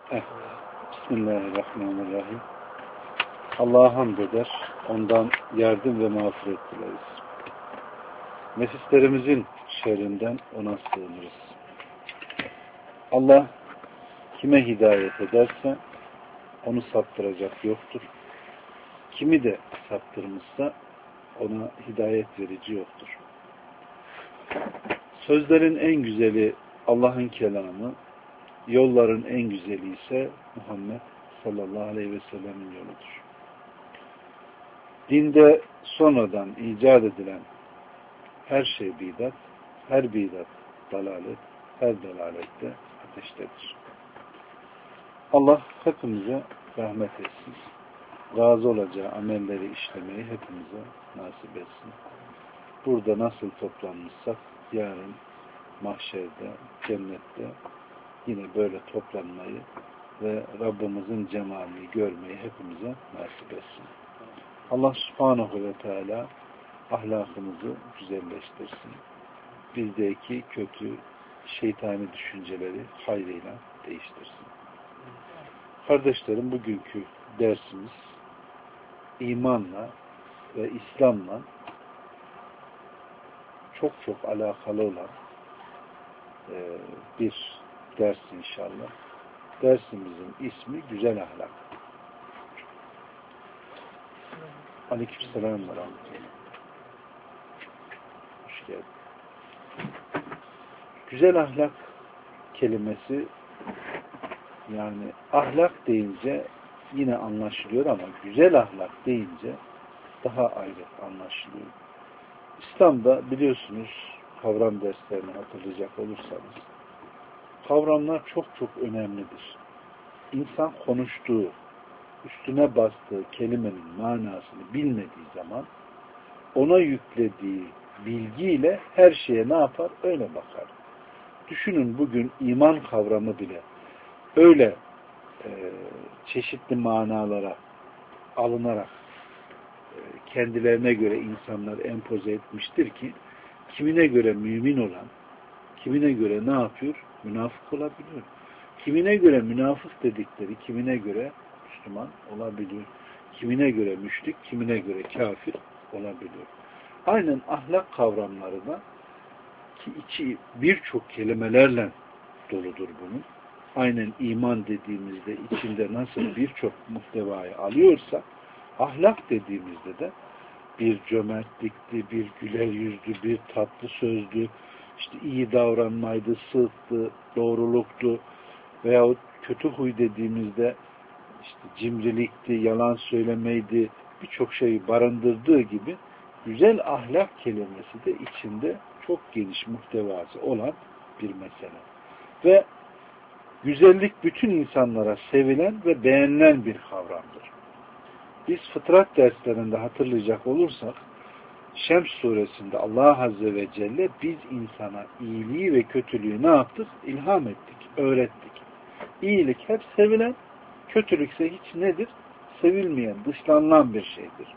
Evet. Bismillahirrahmanirrahim. Allah'a hamd eder, ondan yardım ve mağfiret dileriz. Nefislerimizin şerrinden ona sığınırız. Allah kime hidayet ederse onu saptıracak yoktur. Kimi de saptırmışsa ona hidayet verici yoktur. Sözlerin en güzeli Allah'ın kelamı, yolların en güzeli ise Muhammed sallallahu aleyhi ve sellem'in yoludur. Dinde sonradan icat edilen her şey bidat, her bidat dalalet, her dalalette ateştedir. Allah hepimize rahmet etsin. Razı olacağı amelleri işlemeyi hepimize nasip etsin. Burada nasıl toplanmışsak yarın mahşerde, cennette yine böyle toplanmayı ve Rabbimizin cemalini görmeyi hepimize nasip etsin. Allah subhanahu ve teala ahlakımızı güzelleştirsin. Bizdeki kötü şeytani düşünceleri hayrıyla değiştirsin. Kardeşlerim, bugünkü dersimiz imanla ve İslam'la çok alakalı olan bir ders inşallah. Dersimizin ismi güzel ahlak. Aleykümselam ve rahmetullah. Hoş geldin. Güzel ahlak kelimesi, yani ahlak deyince yine anlaşılıyor ama güzel ahlak deyince daha ayrı anlaşılıyor. İslam'da biliyorsunuz, kavram derslerini hatırlayacak olursanız, kavramlar çok önemlidir. İnsan konuştuğu, üstüne bastığı kelimenin manasını bilmediği zaman ona yüklediği bilgiyle her şeye ne yapar? Öyle bakar. Düşünün, bugün iman kavramı bile öyle çeşitli manalara alınarak kendilerine göre insanlar empoze etmiştir ki kimine göre mümin olan, kimine göre ne yapıyor? Münafık olabiliyor. Kimine göre münafık dedikleri, kimine göre Müslüman olabiliyor. Kimine göre müşrik, kimine göre kafir olabiliyor. Aynen ahlak kavramları da ki içi birçok kelimelerle doludur bunun. Aynen iman dediğimizde içinde nasıl birçok muhtevayı alıyorsa, ahlak dediğimizde de bir cömertlikti, bir güler yüzdü, bir tatlı sözdü, işte iyi davranmaydı, sıdktı, doğruluktu veyahut kötü huy dediğimizde işte cimrilikti, yalan söylemeydi, birçok şeyi barındırdığı gibi güzel ahlak kelimesi de içinde çok geniş muhtevası olan bir mesele. Ve güzellik bütün insanlara sevilen ve beğenilen bir kavramdır. Biz fıtrat derslerinde hatırlayacak olursak, Şems suresinde Allah Azze ve Celle biz insana iyiliği ve kötülüğü ne yaptık? İlham ettik, öğrettik. İyilik hep sevilen, kötülükse hiç nedir? Sevilmeyen, dışlanılan bir şeydir.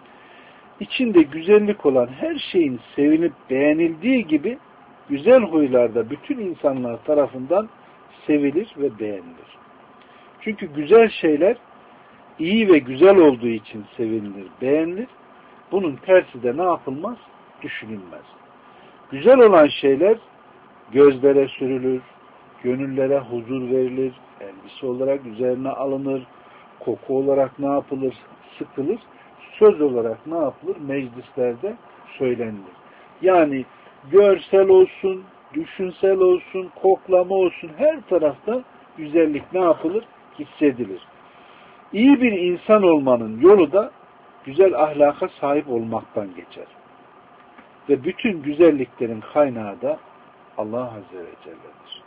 İçinde güzellik olan her şeyin sevilip beğenildiği gibi güzel huylarda bütün insanlar tarafından sevilir ve beğenilir. Çünkü güzel şeyler iyi ve güzel olduğu için sevinilir, beğenilir. Bunun tersi de ne yapılmaz? Düşünülmez. Güzel olan şeyler gözlere sürülür, gönüllere huzur verilir, elbise olarak üzerine alınır, koku olarak ne yapılır? Sıkılır, söz olarak ne yapılır? Meclislerde söylenilir. Yani görsel olsun, düşünsel olsun, koklama olsun, her tarafta güzellik ne yapılır? Hissedilir. İyi bir insan olmanın yolu da güzel ahlaka sahip olmaktan geçer. Ve bütün güzelliklerin kaynağı da Allah Azze ve Celle'dir.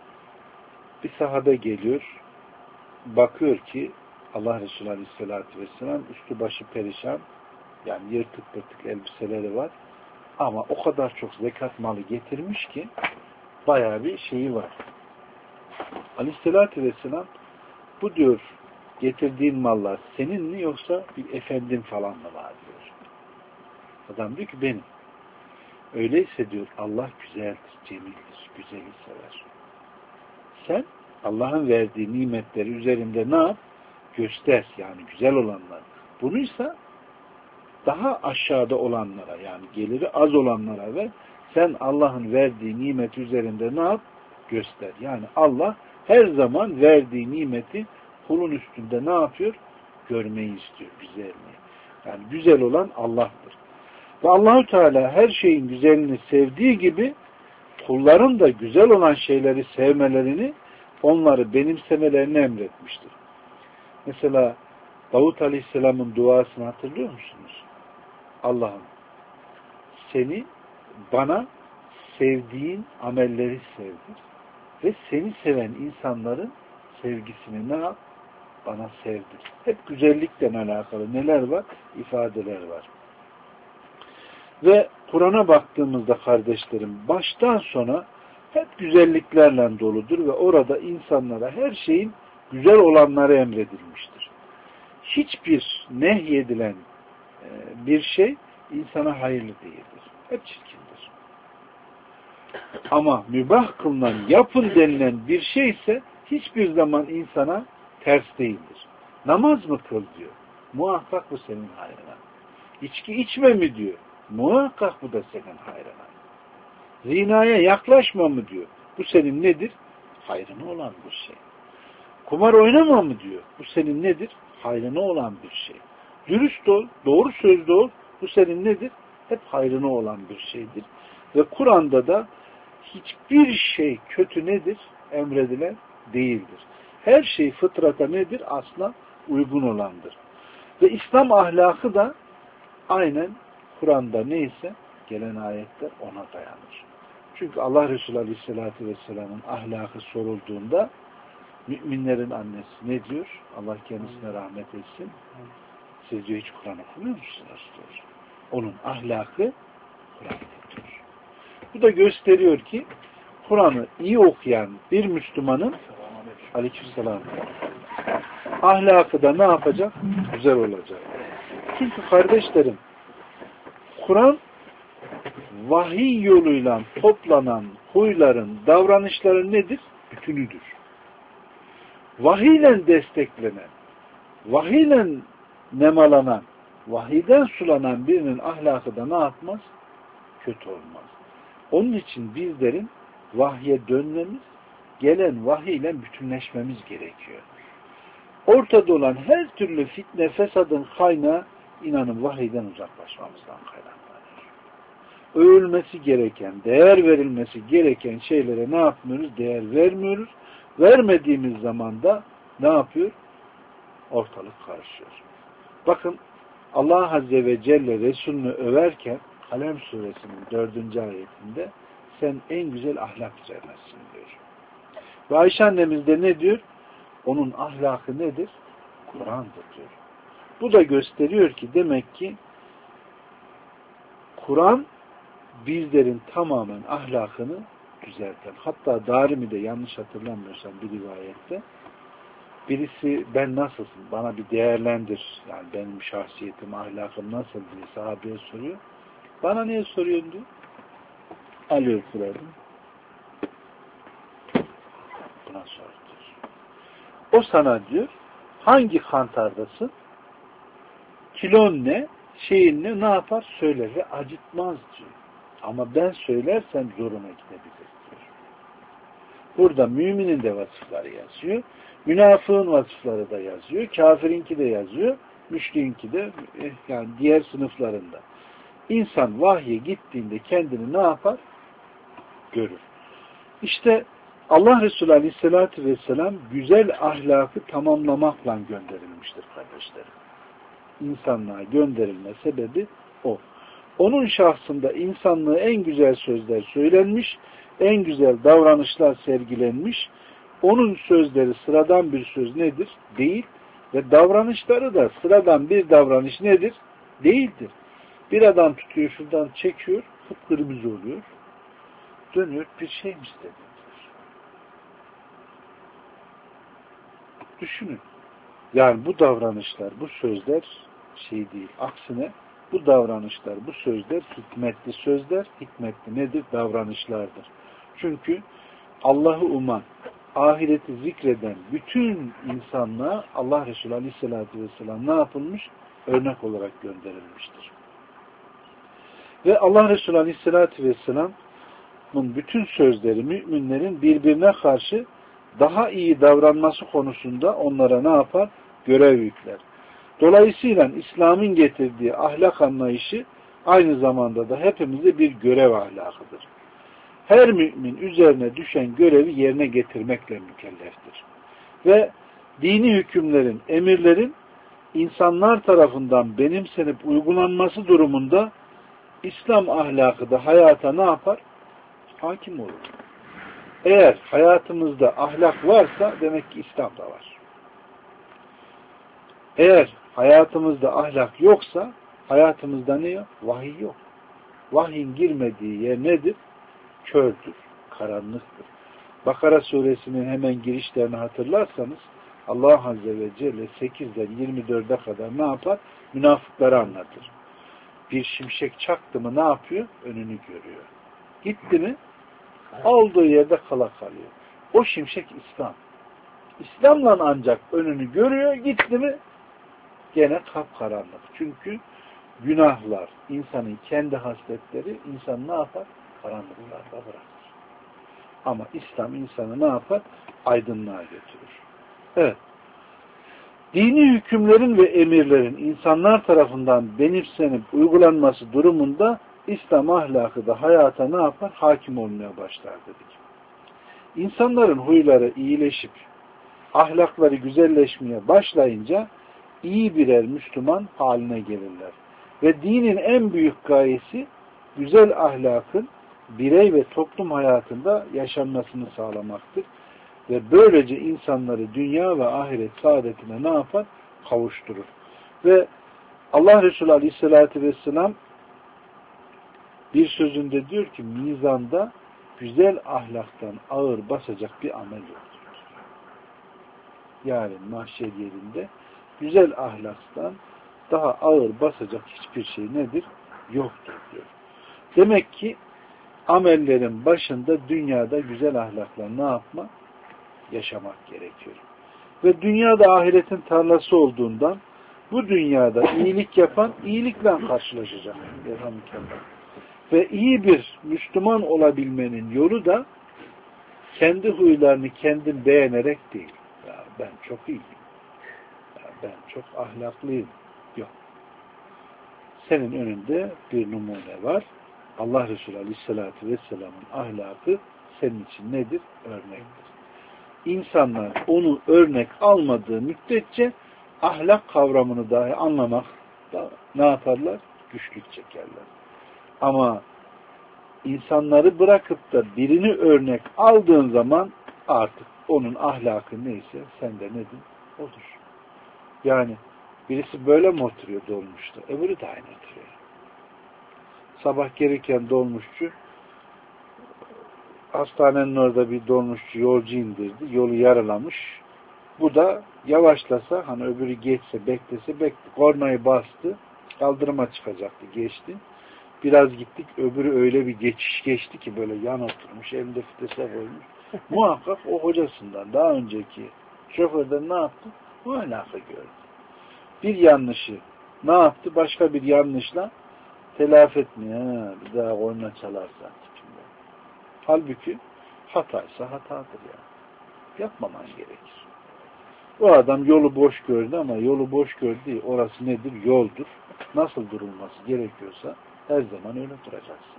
Bir sahabe geliyor, bakıyor ki Allah Resulü Aleyhisselatü Vesselam üstü başı perişan, yani yırtık pırtık elbiseleri var ama o kadar çok zekat malı getirmiş ki bayağı bir şeyi var. Aleyhisselatü Vesselam, bu diyor, getirdiğin mallar senin mi yoksa bir efendin falan mı var diyor. Adam diyor ki benim. Öyleyse diyor Allah güzeldir, cemildir, güzeli sever. Sen Allah'ın verdiği nimetleri üzerinde ne yap? Göster. Yani güzel olanlar. Bunuysa daha aşağıda olanlara, yani geliri az olanlara ver. Sen Allah'ın verdiği nimet üzerinde ne yap? Göster. Yani Allah her zaman verdiği nimeti kulun üstünde ne yapıyor? Görmeyi istiyor. Güzelliği. Yani güzel olan Allah'tır. Ve Allahu Teala her şeyin güzelini sevdiği gibi kulların da güzel olan şeyleri sevmelerini, onları benimsemelerini emretmiştir. Mesela Davut Aleyhisselam'ın duasını hatırlıyor musunuz? Allah'ım seni bana sevdiğin amelleri sevdir ve seni seven insanların sevgisini ne yap? Bana sevdir. Hep güzellikle alakalı neler var? İfadeler var. Ve Kur'an'a baktığımızda kardeşlerim baştan sona hep güzelliklerle doludur ve orada insanlara her şeyin güzel olanları emredilmiştir. Hiçbir nehyedilen bir şey insana hayırlı değildir. Hep çirkindir. Ama mübah kılınan, yapın denilen bir şey ise hiçbir zaman insana ters değildir. Namaz mı kıl diyor. Muhakkak bu senin hayrına. İçki içme mi diyor. Muhakkak bu da senin hayrına. Zinaya yaklaşma mı diyor. Bu senin nedir? Hayrına olan bir şey. Kumar oynama mı diyor. Bu senin nedir? Hayrına olan bir şey. Dürüst ol, doğru sözlü ol. Bu senin nedir? Hep hayrına olan bir şeydir. Ve Kur'an'da da hiçbir şey kötü nedir? Emredilen değildir. Her şey fıtrata nedir? Asla uygun olandır. Ve İslam ahlakı da aynen Kur'an'da neyse gelen ayetler ona dayanır. Çünkü Allah Resulü Aleyhisselatü Vesselam'ın ahlakı sorulduğunda müminlerin annesi ne diyor? Allah kendisine rahmet etsin. Siz diyor hiç Kur'an okumuyor musunuz? Diyor. Onun ahlakı Kur'an'da diyor. Bu da gösteriyor ki Kur'an'ı iyi okuyan bir Müslümanın Aleykümselam ahlakı da ne yapacak? Güzel olacak. Çünkü kardeşlerim Kur'an vahiy yoluyla toplanan huyların, davranışların nedir? Bütünüdür. Vahiyle desteklenen, vahiyle nemalanan, vahiyden sulanan birinin ahlakı da ne yapmaz? Kötü olmaz. Onun için bizlerin vahye dönmemiz, gelen vahiyle bütünleşmemiz gerekiyor. Ortada olan her türlü fitne, fesadın kaynağı inanın vahiyden uzaklaşmamızdan kaynaklanıyor. Övülmesi gereken, değer verilmesi gereken şeylere ne yapmıyoruz? Değer vermiyoruz. Vermediğimiz zaman da ne yapıyor? Ortalık karışıyor. Bakın Allah Azze ve Celle Resulünü överken Kalem suresinin 4. ayetinde sen en güzel ahlak üzerinesin diyor. Ve Ayşe annemiz de ne diyor? Onun ahlakı nedir? Kur'an'dır diyor. Bu da gösteriyor ki demek ki Kur'an bizlerin tamamen ahlakını düzelten. Hatta Darimi'de yanlış hatırlamıyorsam bir rivayette birisi ben nasılsın? Bana bir değerlendir. Yani benim şahsiyetim, ahlakım nasıl diye sahabeye soruyor. Bana niye soruyorsun diyor. Alıyor Kur'an'ı. Buna sor diyor. O sana diyor hangi kantardasın? Kilon ne? Şeyin ne yapar? Söyler ve acıtmaz diyor. Ama ben söylersem zoruna gidebilir diyor. Burada müminin de vasıfları yazıyor. Münafığın vasıfları da yazıyor. Kafirinki de yazıyor. Müşriğinki de yani diğer sınıflarında. İnsan vahye gittiğinde kendini ne yapar? Görür. İşte Allah Resulü Aleyhisselatü Vesselam güzel ahlakı tamamlamakla gönderilmiştir kardeşlerim. İnsanlığa gönderilme sebebi o. Onun şahsında insanlığı en güzel sözler söylenmiş, en güzel davranışlar sergilenmiş. Onun sözleri sıradan bir söz nedir? Değil. Ve davranışları da sıradan bir davranış nedir? Değildir. Bir adam tutuyor, şuradan çekiyor, kıpkırmızı oluyor. Dönüyor, bir şey mi istedi? Düşünün. Yani bu davranışlar, bu sözler şey değil. Aksine bu davranışlar, bu sözler hikmetli sözler, hikmetli nedir? Davranışlardır. Çünkü Allah'ı uman, ahireti zikreden bütün insanlığa Allah Resulü Aleyhisselatü Vesselam ne yapılmış? Örnek olarak gönderilmiştir. Ve Allah Resulü Aleyhisselatü Vesselam'ın bütün sözleri müminlerin birbirine karşı daha iyi davranması konusunda onlara ne yapar? Görev yükler. Dolayısıyla İslam'ın getirdiği ahlak anlayışı aynı zamanda da hepimize bir görev ahlakıdır. Her mümin üzerine düşen görevi yerine getirmekle mükelleftir. Ve dini hükümlerin, emirlerin insanlar tarafından benimsenip uygulanması durumunda İslam ahlakı da hayata ne yapar? Hakim olur. Eğer hayatımızda ahlak varsa demek ki İslam da var. Eğer hayatımızda ahlak yoksa hayatımızda ne yok? Vahiy yok. Vahyin girmediği yer nedir? Kördür, karanlıktır. Bakara suresinin hemen girişlerini hatırlarsanız Allah Azze ve Celle 8'den 24'e kadar ne yapar? Münafıkları anlatır. Bir şimşek çaktı mı ne yapıyor? Önünü görüyor. Gitti mi? Olduğu yerde kala kalıyor. O şimşek İslam. İslam'la ancak önünü görüyor. Gitti mi? Gene kapkaranlık. Çünkü günahlar, insanın kendi hasletleri insan ne yapar? Karanlıklarda bırakır. Ama İslam insanı ne yapar? Aydınlığa götürür. Evet. Dini hükümlerin ve emirlerin insanlar tarafından benimsenip uygulanması durumunda İslam ahlakı da hayata ne yapar? Hakim olmaya başlar dedik. İnsanların huyları iyileşip ahlakları güzelleşmeye başlayınca iyi birer Müslüman haline gelirler. Ve dinin en büyük gayesi güzel ahlakın birey ve toplum hayatında yaşanmasını sağlamaktır. Ve böylece insanları dünya ve ahiret saadetine ne yapar? Kavuşturur. Ve Allah Resulü Aleyhisselatü Vesselam bir sözünde diyor ki mizanda güzel ahlaktan ağır basacak bir amel yoktur. Yani mahşer yerinde güzel ahlaktan daha ağır basacak hiçbir şey nedir? Yoktur diyor. Demek ki amellerin başında dünyada güzel ahlakla ne yapma? Yaşamak gerekiyor. Ve dünyada ahiretin tarlası olduğundan bu dünyada iyilik yapan iyilikle karşılaşacak. Ve iyi bir Müslüman olabilmenin yolu da kendi huylarını kendin beğenerek değil. Ya ben çok iyiyim. Ya ben çok ahlaklıyım. Yok. Senin önünde bir numune var. Allah Resulü Aleyhisselatü Vesselam'ın ahlakı senin için nedir? Örnektir. İnsanlar onu örnek almadığı müddetçe ahlak kavramını dahi anlamak da ne yaparlar? Güçlük çekerler. Ama insanları bırakıp da birini örnek aldığın zaman artık onun ahlakı neyse sende nedir? Odur. Yani birisi böyle mi oturuyor dolmuşta? Öbürü de aynı oturuyor. Sabah gelirken dolmuşçu hastanenin orada bir dolmuşçu yolcu indirdi. Yolu yaralamış. Bu da yavaşlasa hani öbürü geçse beklese kornayı bastı. Kaldırıma çıkacaktı. Geçti. Biraz gittik. Öbürü öyle bir geçiş geçti ki böyle yan oturmuş. Elinde fitese koymuş. Muhakkak o hocasından daha önceki şoförden ne yaptı? Bu alaka gördü. Bir yanlışı ne yaptı? Başka bir yanlışla telafi etmiyor. Bir daha korna çalarsa. Halbuki hataysa hatadır ya. Yapmaman gerekir. O adam yolu boş gördü ama yolu boş gördü. Orası nedir? Yoldur. Nasıl durulması gerekiyorsa her zaman öyle duracaksın.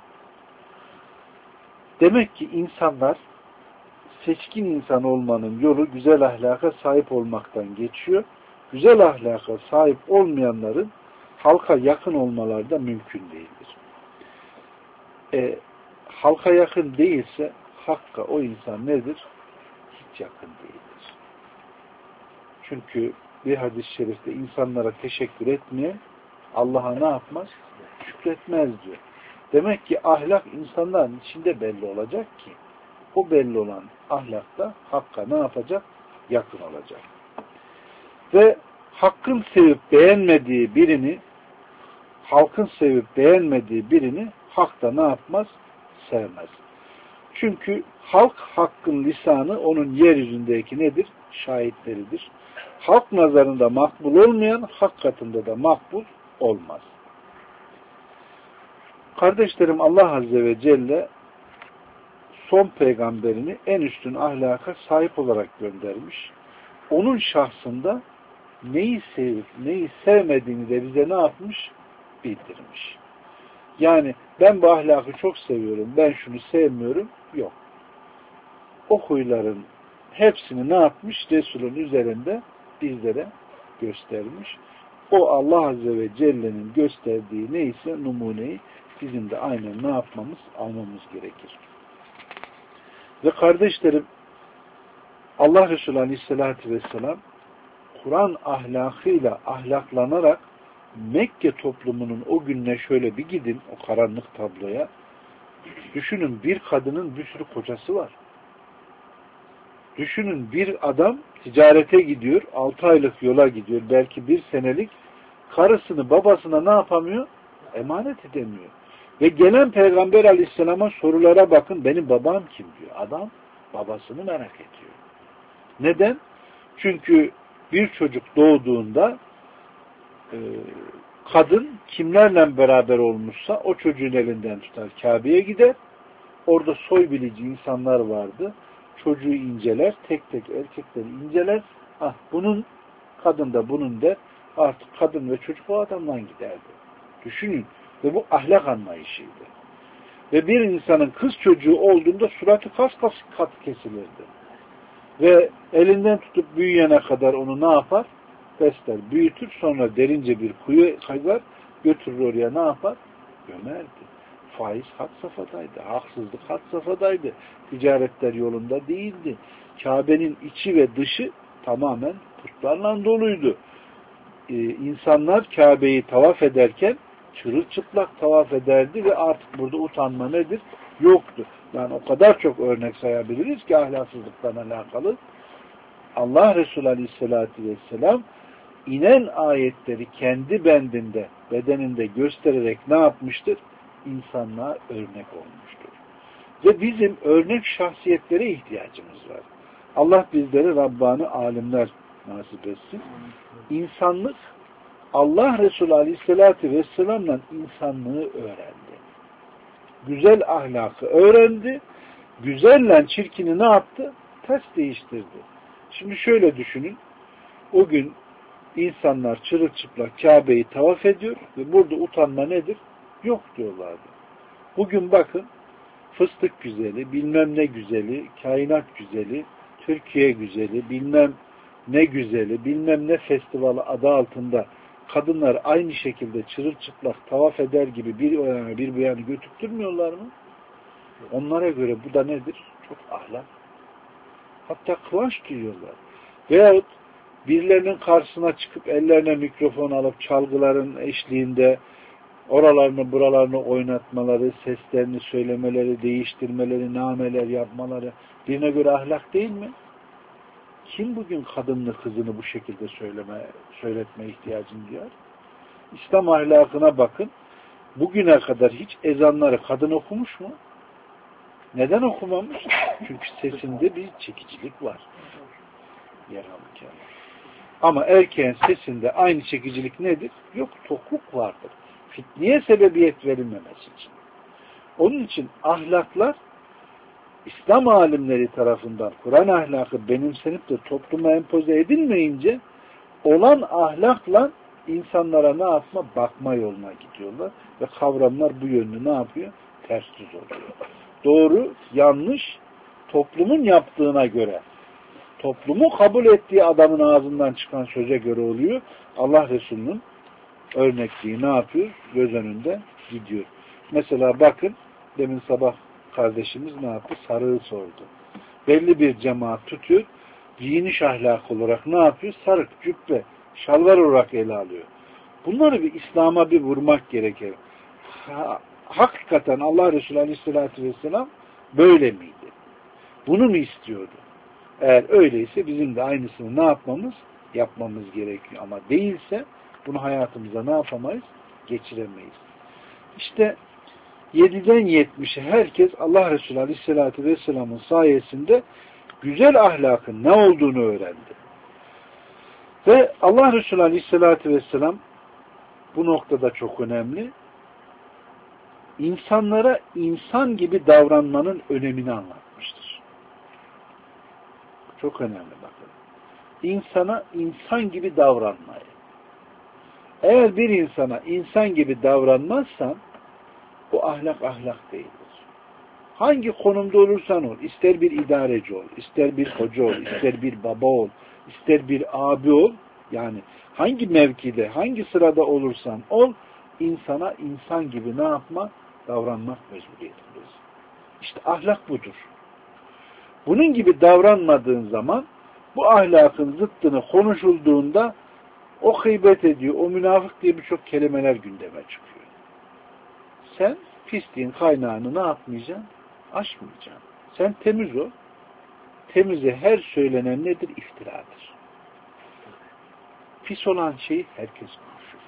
Demek ki insanlar seçkin insan olmanın yolu güzel ahlaka sahip olmaktan geçiyor. Güzel ahlaka sahip olmayanların halka yakın olmaları da mümkün değildir. Halka yakın değilse hakka o insan nedir? Hiç yakın değildir. Çünkü bir hadis-i şerifte insanlara teşekkür etmeyen Allah'a ne yapmaz? Şükretmez diyor. Demek ki ahlak insanların içinde belli olacak ki o belli olan ahlakta hakka ne yapacak? Yakın olacak. Ve hakkın sevip beğenmediği birini halkın sevip beğenmediği birini hak da ne yapmaz? Sevmez. Çünkü halk hakkın lisanı onun yeryüzündeki nedir? Şahitleridir. Halk nazarında makbul olmayan hak katında da makbul olmaz. Kardeşlerim, Allah Azze ve Celle son peygamberini en üstün ahlaka sahip olarak göndermiş. Onun şahsında neyi sevip neyi sevmediğini de bize ne yapmış? Bildirmiş. Yani ben bu ahlakı çok seviyorum, ben şunu sevmiyorum. Yok. O huyların hepsini ne yapmış? Resul'ün üzerinde bizlere göstermiş. O Allah Azze ve Celle'nin gösterdiği neyse numuneyi bizim de aynen ne yapmamız? Almamız gerekir. Ve kardeşlerim, Allah Resulü Aleyhisselatü Vesselam Kur'an ahlakıyla ahlaklanarak Mekke toplumunun o gününe şöyle bir gidin, o karanlık tabloya. Düşünün, bir kadının bir sürü kocası var. Düşünün, bir adam ticarete gidiyor, 6 aylık yola gidiyor, belki 1 senelik, karısını babasına ne yapamıyor? Emanet edemiyor. Ve gelen Peygamber Aleyhisselam'a sorulara bakın, benim babam kim diyor. Adam babasını merak ediyor. Neden? Çünkü bir çocuk doğduğunda kadın kimlerle beraber olmuşsa o çocuğun elinden tutar, Kabe'ye gider. Orada soy bilici insanlar vardı. Çocuğu inceler, tek tek erkekleri inceler. Ah, bunun, kadın da bunun der. Artık kadın ve çocuk o adamdan giderdi. Düşünün. Ve bu ahlak anlayışıydı. Ve bir insanın kız çocuğu olduğunda suratı kat kesilirdi. Ve elinden tutup büyüyene kadar onu ne yapar? Besler, büyütür, sonra derince bir kuyu kazar, götürür oraya ne yapar? Gömerdi. Faiz had safhadaydı, haksızlık had safhadaydı, ticaretler yolunda değildi. Kabe'nin içi ve dışı tamamen putlarla doluydu. İnsanlar Kabe'yi tavaf ederken çırılçıplak tavaf ederdi ve artık burada utanma nedir? Yoktu. Yani o kadar çok örnek sayabiliriz ki ahlaksızlıktan alakalı. Allah Resulü Aleyhisselatü Vesselam inen ayetleri kendi bendinde, bedeninde göstererek ne yapmıştır? İnsanlığa örnek olmuştur. Ve bizim örnek şahsiyetlere ihtiyacımız var. Allah bizlere Rabbani alimler nasip etsin. İnsanlık, Allah Resulü Aleyhisselatü Vesselam'la insanlığı öğrendi. Güzel ahlakı öğrendi. Güzelle çirkini ne yaptı? Ters değiştirdi. Şimdi şöyle düşünün. O gün insanlar çırılçıplak Kabe'yi tavaf ediyor ve burada utanma nedir? Yok diyorlardı. Bugün bakın, fıstık güzeli, bilmem ne güzeli, kainat güzeli, Türkiye güzeli, bilmem ne güzeli, bilmem ne festivali adı altında kadınlar aynı şekilde çırılçıplak tavaf eder gibi bir o yana bir bu yana götürtmüyorlar mı? Onlara göre bu da nedir? Çok ahlak. Hatta kıvanç duyuyorlar. Veyahut birilerinin karşısına çıkıp ellerine mikrofon alıp çalgıların eşliğinde oralarını buralarını oynatmaları, seslerini söylemeleri, değiştirmeleri, nameler yapmaları birine göre ahlak değil mi? Kim bugün kadınını, kızını bu şekilde söyletme ihtiyacını duyar? İslam ahlakına bakın. Bugüne kadar hiç ezanları kadın okumuş mu? Neden okumamış? Çünkü sesinde bir çekicilik var. Ama erkeğin sesinde aynı çekicilik nedir? Yok, tokluk vardır. Fitneye sebebiyet verilmemesi için. Onun için ahlaklar İslam alimleri tarafından Kur'an ahlakı benimsenip de topluma empoze edilmeyince olan ahlakla insanlara ne yapma? Bakma yoluna gidiyorlar. Ve kavramlar bu yönlü ne yapıyor? Ters düz oluyor. Doğru, yanlış toplumun yaptığına göre, toplumu kabul ettiği adamın ağzından çıkan söze göre oluyor. Allah Resulü'nün örnekliği ne yapıyor? Göz önünde gidiyor. Mesela bakın, demin sabah kardeşimiz ne yaptı? Sarığı sordu. Belli bir cemaat tutuyor, giyiniş ahlakı olarak ne yapıyor? Sarık, cübbe, şalvar olarak ele alıyor. Bunları bir İslam'a bir vurmak gerekir. Hakikaten Allah Resulü Aleyhisselatü Vesselam böyle miydi? Bunu mu istiyordu? Eğer öyleyse bizim de aynısını ne yapmamız? Yapmamız gerekiyor. Ama değilse bunu hayatımıza ne yapamayız? Geçiremeyiz. İşte 7'den 70'e herkes Allah Resulü Aleyhisselatü Vesselam'ın sayesinde güzel ahlakın ne olduğunu öğrendi. Ve Allah Resulü Aleyhisselatü Vesselam bu noktada çok önemli. İnsanlara insan gibi davranmanın önemini anlatmıştır. Çok önemli bakın. İnsana insan gibi davranmayı. Eğer bir insana insan gibi davranmazsan o ahlak değildir. Hangi konumda olursan ol, ister bir idareci ol, ister bir hoca ol, ister bir baba ol, ister bir abi ol, yani hangi mevkide, hangi sırada olursan ol, insana insan gibi ne yapma? Davranmak mecburiyetindeyiz. İşte ahlak budur. Bunun gibi davranmadığın zaman bu ahlakın zıttını konuşulduğunda o gıybet ediyor, o münafık diye birçok kelimeler gündeme çıkıyor. Sen pisliğin kaynağını ne yapmayacaksın? Aşmayacaksın. Sen temiz ol. Temize her söylenen nedir? İftiradır. Pis olan şeyi herkes konuşur.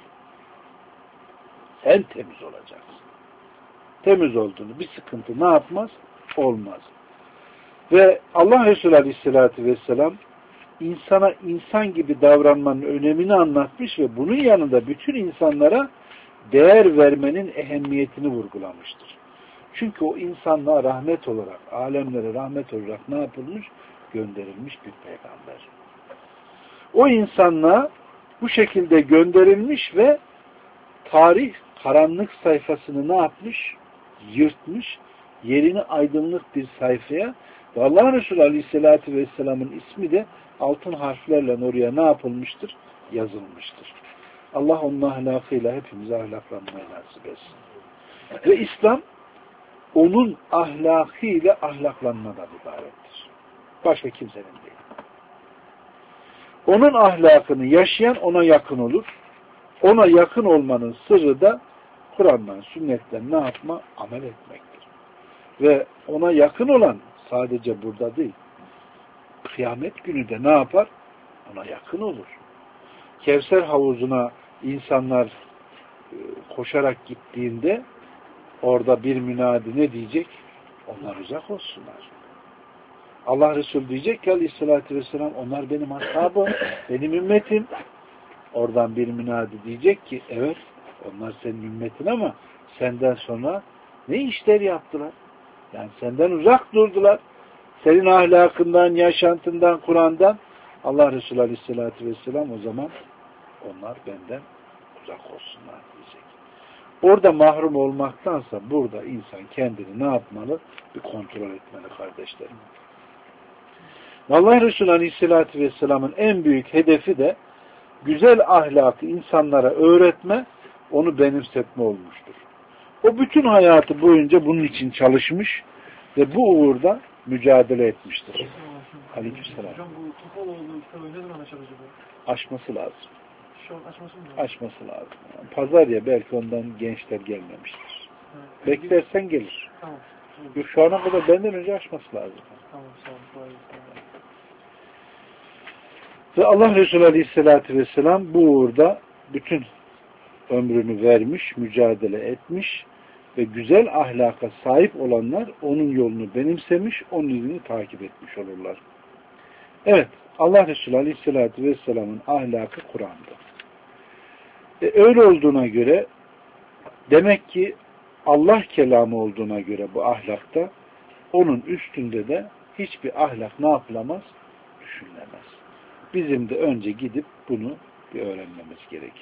Sen temiz olacaksın. Temiz olduğunu bir sıkıntı ne yapmaz? Olmaz. Ve Allah Resulü Aleyhisselatü Vesselam insana insan gibi davranmanın önemini anlatmış ve bunun yanında bütün insanlara değer vermenin ehemmiyetini vurgulamıştır. Çünkü o insanlığa rahmet olarak, alemlere rahmet olarak ne yapılmış? Gönderilmiş bir peygamber. O insanlığa bu şekilde gönderilmiş ve tarih karanlık sayfasını ne yapmış? Yırtmış, yerini aydınlık bir sayfaya ve Allah Resulü Aleyhisselatü Vesselam'ın ismi de altın harflerle oraya ne yapılmıştır? Yazılmıştır. Allah onun ahlakıyla hepimize ahlaklanmayı nasip etsin. Ve İslam onun ahlakıyla ahlaklanmadan ibarettir. Başka kimsenin değil. Onun ahlakını yaşayan ona yakın olur. Ona yakın olmanın sırrı da Kur'an'dan, sünnetten ne yapma? Amel etmektir. Ve ona yakın olan sadece burada değil. Kıyamet günü de ne yapar? Ona yakın olur. Kevser havuzuna insanlar koşarak gittiğinde orada bir münadi ne diyecek? Onlar uzak olsunlar. Allah Resulü diyecek ki Aleyhisselatü Vesselam onlar benim ashabım, benim ümmetim. Oradan bir münadi diyecek ki evet onlar senin ümmetin ama senden sonra ne işler yaptılar? Yani senden uzak durdular. Senin ahlakından, yaşantından, Kur'an'dan Allah Resulü Aleyhisselatü Vesselam o zaman onlar benden uzak olsunlar diyecek. Orada mahrum olmaktansa burada insan kendini ne yapmalı? Bir kontrol etmeli kardeşlerim. Allah Resulü Aleyhisselatü Vesselam'ın en büyük hedefi de güzel ahlakı insanlara öğretme, onu benimsetme olmuştur. O bütün hayatı boyunca bunun için çalışmış ve bu uğurda mücadele etmiştir. Aleykümselam. Hocam bu Topaloğlu kitabı ne zaman açar acaba? Aşması lazım. Şu an açması mı lazım? Açması lazım. Yani pazar ya belki ondan gençler gelmemiştir. Evet. Beklersen gelir. Tamam. Yok, şu ana kadar benden önce açması lazım. Tamam sağ olun. Ve Allah Resulü Aleyhisselatü Vesselam bu uğurda bütün ömrünü vermiş, mücadele etmiş ve güzel ahlaka sahip olanlar onun yolunu benimsemiş, onun izini takip etmiş olurlar. Evet, Allah Resulü Aleyhisselatü Vesselam'ın ahlakı Kur'an'da. Öyle olduğuna göre demek ki Allah kelamı olduğuna göre bu ahlakta onun üstünde de hiçbir ahlak ne yapılamaz? Düşünülemez. Bizim de önce gidip bunu bir öğrenmemiz gerekir.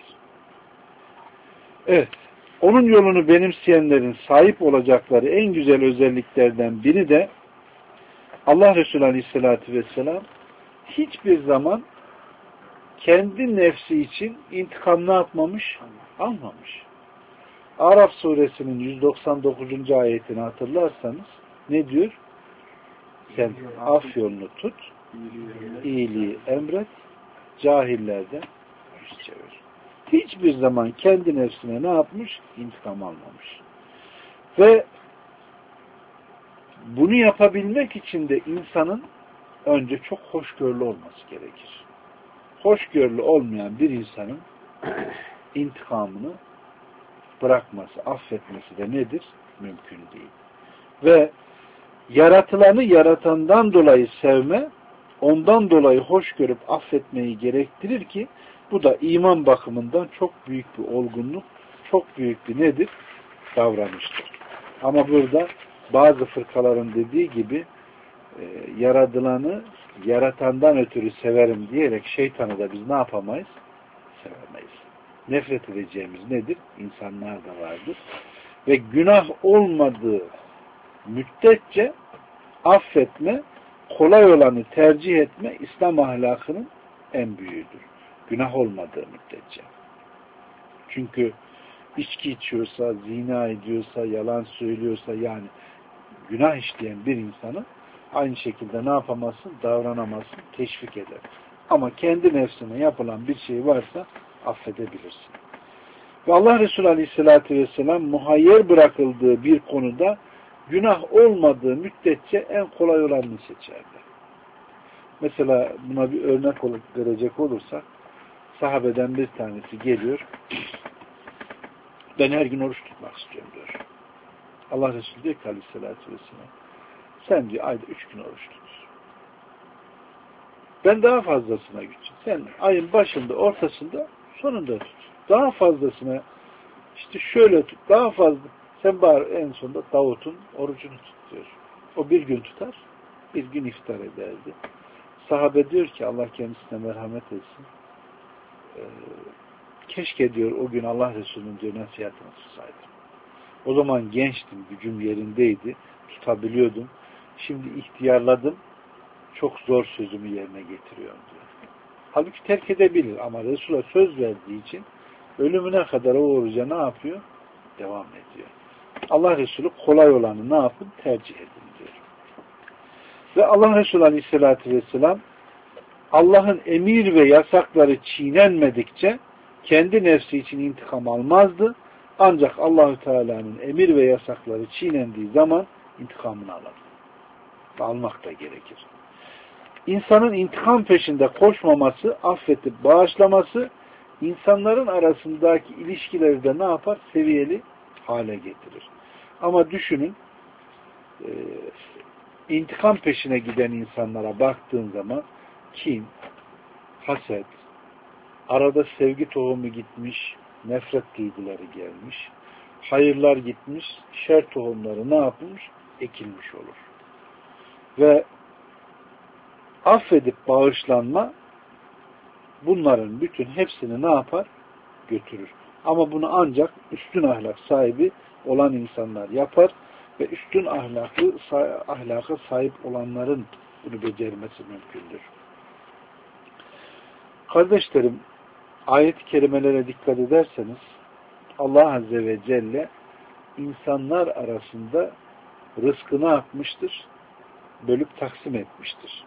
Evet, onun yolunu benimseyenlerin sahip olacakları en güzel özelliklerden biri de Allah Resulü Aleyhisselatü Vesselam hiçbir zaman kendi nefsi için intikam ne yapmamış? Almamış. Araf suresinin 199. ayetini hatırlarsanız ne diyor? Sen af yolunu tut, iyiliği emret, cahillerden yüz çevir. Hiçbir zaman kendi nefsine ne yapmış? İntikam almamış. Ve bunu yapabilmek için de insanın önce çok hoşgörülü olması gerekir. Hoşgörülü olmayan bir insanın intikamını bırakması, affetmesi de nedir? mümkün değil. Ve yaratılanı yaratandan dolayı sevme, ondan dolayı hoş görüp affetmeyi gerektirir ki bu da iman bakımından çok büyük bir olgunluk, çok büyük bir nedir? Davranıştır. Ama burada bazı fırkaların dediği gibi yaratılanı yaratandan ötürü severim diyerek şeytanı da biz ne yapamayız? Sevemeyiz. Nefret edeceğimiz nedir? İnsanlar da vardır. Ve günah olmadığı müddetçe affetme, kolay olanı tercih etme İslam ahlakının en büyüğüdür. Günah olmadığı müddetçe. Çünkü içki içiyorsa, zina ediyorsa, yalan söylüyorsa yani günah işleyen bir insanı aynı şekilde ne yapamazsın? Davranamazsın, teşvik eder. Ama kendi nefsine yapılan bir şey varsa affedebilirsin. Ve Allah Resulü Aleyhisselatü Vesselam muhayyer bırakıldığı bir konuda günah olmadığı müddetçe en kolay olanını seçerdi. Mesela buna bir örnek verecek olursak sahabeden bir tanesi geliyor. Ben her gün oruç tutmak istiyorum diyor. Allah Resulü diyor ki Aleyhisselatü Vesselam sen diyor ayda 3 gün oruç tut. Ben daha fazlasına gideceğim. Sen ayın başında, ortasında, sonunda tut. Daha fazlasına işte şöyle tut. Daha fazla. Sen bari en sonunda Davut'un orucunu tut diyor. O bir gün tutar, bir gün iftar ederdi. Sahabe diyor ki Allah kendisine merhamet etsin. Keşke diyor o gün Allah Resulü'nün diyor nasihatini tutsaydım. O zaman gençtim, gücüm yerindeydi, tutabiliyordum. Şimdi ihtiyarladım, çok zor sözümü yerine getiriyorum diyor. Halbuki terk edebilir ama Resul'a söz verdiği için ölümüne kadar o oruca ne yapıyor? Devam ediyor. Allah Resulü kolay olanı ne yapın? Tercih edin diyor. Ve Allah Resulü Aleyhisselatü Vesselam Allah'ın emir ve yasakları çiğnenmedikçe kendi nefsi için intikam almazdı. Ancak Allahü Teala'nın emir ve yasakları çiğnendiği zaman intikamını alır. Almak da gerekir. İnsanın intikam peşinde koşmaması, affetip bağışlaması, insanların arasındaki ilişkileri de ne yapar? Seviyeli hale getirir. Ama düşünün, intikam peşine giden insanlara baktığın zaman kin, haset, arada sevgi tohumu gitmiş, nefret duyguları gelmiş, hayırlar gitmiş, şer tohumları ne yapılmış? Ekilmiş olur. Ve affedip bağışlanma bunların bütün hepsini ne yapar? Götürür. Ama bunu ancak üstün ahlak sahibi olan insanlar yapar ve üstün ahlaka sahip olanların bunu becermesi mümkündür. Kardeşlerim, ayet-i kerimelere dikkat ederseniz Allah Azze ve Celle insanlar arasında rızkı ne yapmıştır? Bölüp taksim etmiştir.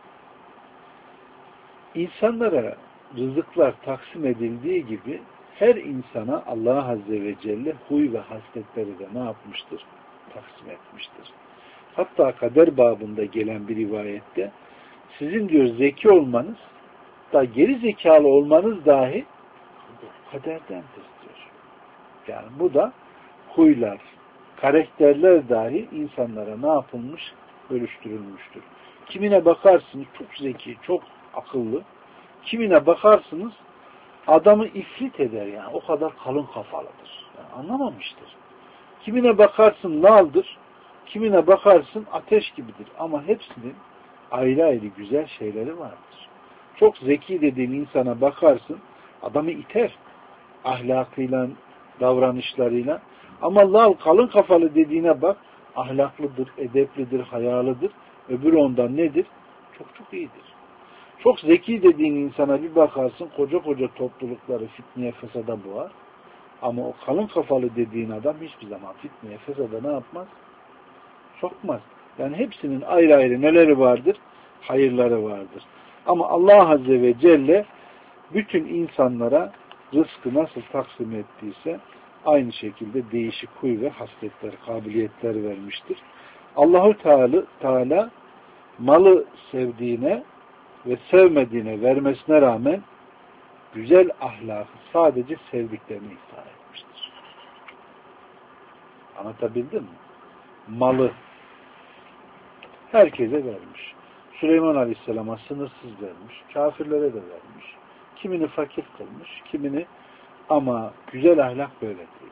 İnsanlara rızıklar taksim edildiği gibi her insana Allah Azze ve Celle huy ve hasletleri de ne yapmıştır? Taksim etmiştir. Hatta kader babında gelen bir rivayette sizin diyor zeki olmanız da geri zekalı olmanız dahi kaderdendir diyor. Yani bu da huylar, karakterler dahi insanlara ne yapılmış? Bölüştürülmüştür. Kimine bakarsınız çok zeki, çok akıllı. Kimine bakarsınız adamı ifrit eder yani. O kadar kalın kafalıdır. Yani anlamamıştır. Kimine bakarsın laldır. Kimine bakarsın ateş gibidir. Ama hepsinin ayrı ayrı güzel şeyleri vardır. Çok zeki dediğin insana bakarsın adamı iter. Ahlakıyla, davranışlarıyla. Ama lal kalın kafalı dediğine bak ahlaklıdır, edeplidir, hayalıdır. Öbürü ondan nedir? Çok çok iyidir. Çok zeki dediğin insana bir bakarsın koca koca toplulukları fitneye fesada boğar. Ama o kalın kafalı dediğin adam hiçbir zaman fitneye fesada ne yapmaz? Sokmaz. Yani hepsinin ayrı ayrı neleri vardır? Hayırları vardır. Ama Allah Azze ve Celle bütün insanlara rızkı nasıl taksim ettiyse aynı şekilde değişik huy ve hasletler, kabiliyetler vermiştir. Allahu Teala malı sevdiğine ve sevmediğine vermesine rağmen güzel ahlakı sadece sevdiklerine ihsan etmiştir. Anlatabildim mi? malı herkese vermiş. Süleyman Aleyhisselam'a sınırsız vermiş. Kafirlere de vermiş. Kimini fakir kılmış, kimini, ama güzel ahlak böyle değil.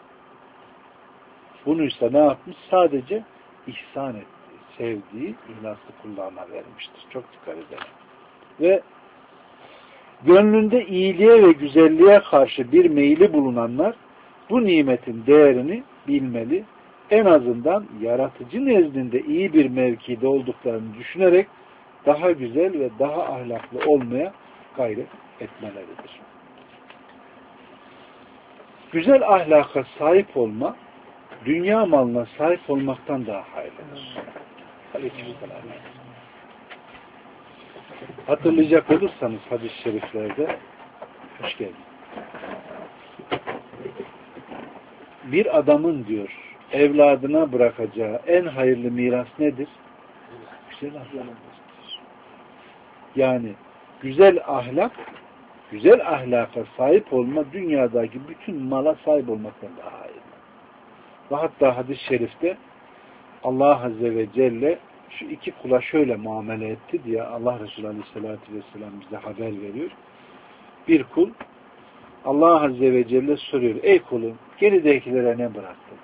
Bunu ise ne yapmış? Sadece ihsan ettiği, sevdiği, ihlaslı kullarına vermiştir. Çok dikkat edelim. Ve gönlünde iyiliğe ve güzelliğe karşı bir meyli bulunanlar bu nimetin değerini bilmeli. En azından yaratıcı nezdinde iyi bir mevkide olduklarını düşünerek daha güzel ve daha ahlaklı olmaya gayret etmeleridir. Güzel ahlaka sahip olma, dünya malına sahip olmaktan daha hayırlıdır. Aleykümselam. Hatırlayacak olursanız hadis-i şeriflerde, hoş geldin, bir adamın diyor evladına bırakacağı en hayırlı miras nedir? Güzel ahlak. Yani güzel ahlak, güzel ahlaka sahip olma dünyadaki bütün mala sahip olmaktan daha hayırlı. Ve hatta hadis-i şerifte Allah Azze ve Celle şu iki kula şöyle muamele etti diye Allah Resulü Aleyhisselatü Vesselam bize haber veriyor. Bir kul Allah Azze ve Celle soruyor, ey kulum geridekilere ne bıraktın?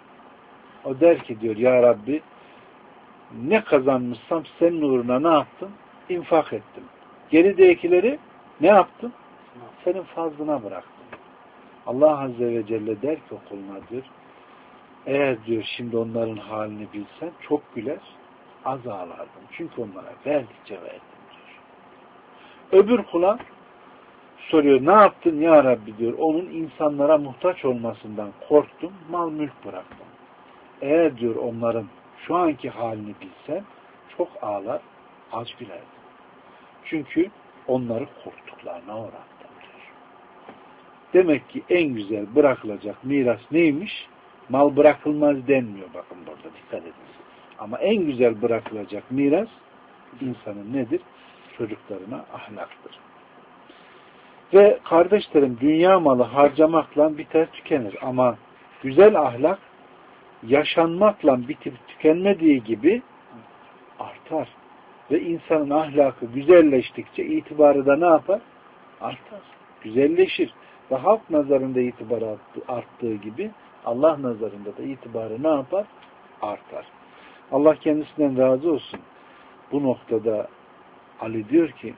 O der ki diyor, ya Rabbi ne kazanmışsam senin uğruna ne yaptım? İnfak ettim. Geridekileri ne yaptım? Senin fazlına bıraktım. Allah Azze ve Celle der ki o kuluna diyor, eğer diyor şimdi onların halini bilsen çok güler, az ağlardın. Çünkü onlara verdikçe verdim diyor. Öbür kula soruyor, ne yaptın ya Rabbi diyor, onun insanlara muhtaç olmasından korktum, mal mülk bıraktım. Eğer diyor onların şu anki halini bilsen çok ağlar, az gülerdim. Çünkü onları korktuklarına uğrattım diyor. Demek ki en güzel bırakılacak miras neymiş? Mal bırakılmaz denmiyor, bakın burada dikkat edin. Ama en güzel bırakılacak miras insanın nedir? Çocuklarına ahlaktır. Ve kardeşlerim, dünya malı harcamakla biter tükenir ama güzel ahlak yaşanmakla bitip tükenmediği gibi artar. Ve insanın ahlakı güzelleştikçe itibarı da ne yapar? Artar. Güzelleşir. Ve halk nazarında itibarı arttığı gibi Allah nazarında da itibarı ne yapar? Artar. Allah kendisinden razı olsun. Bu noktada Ali diyor ki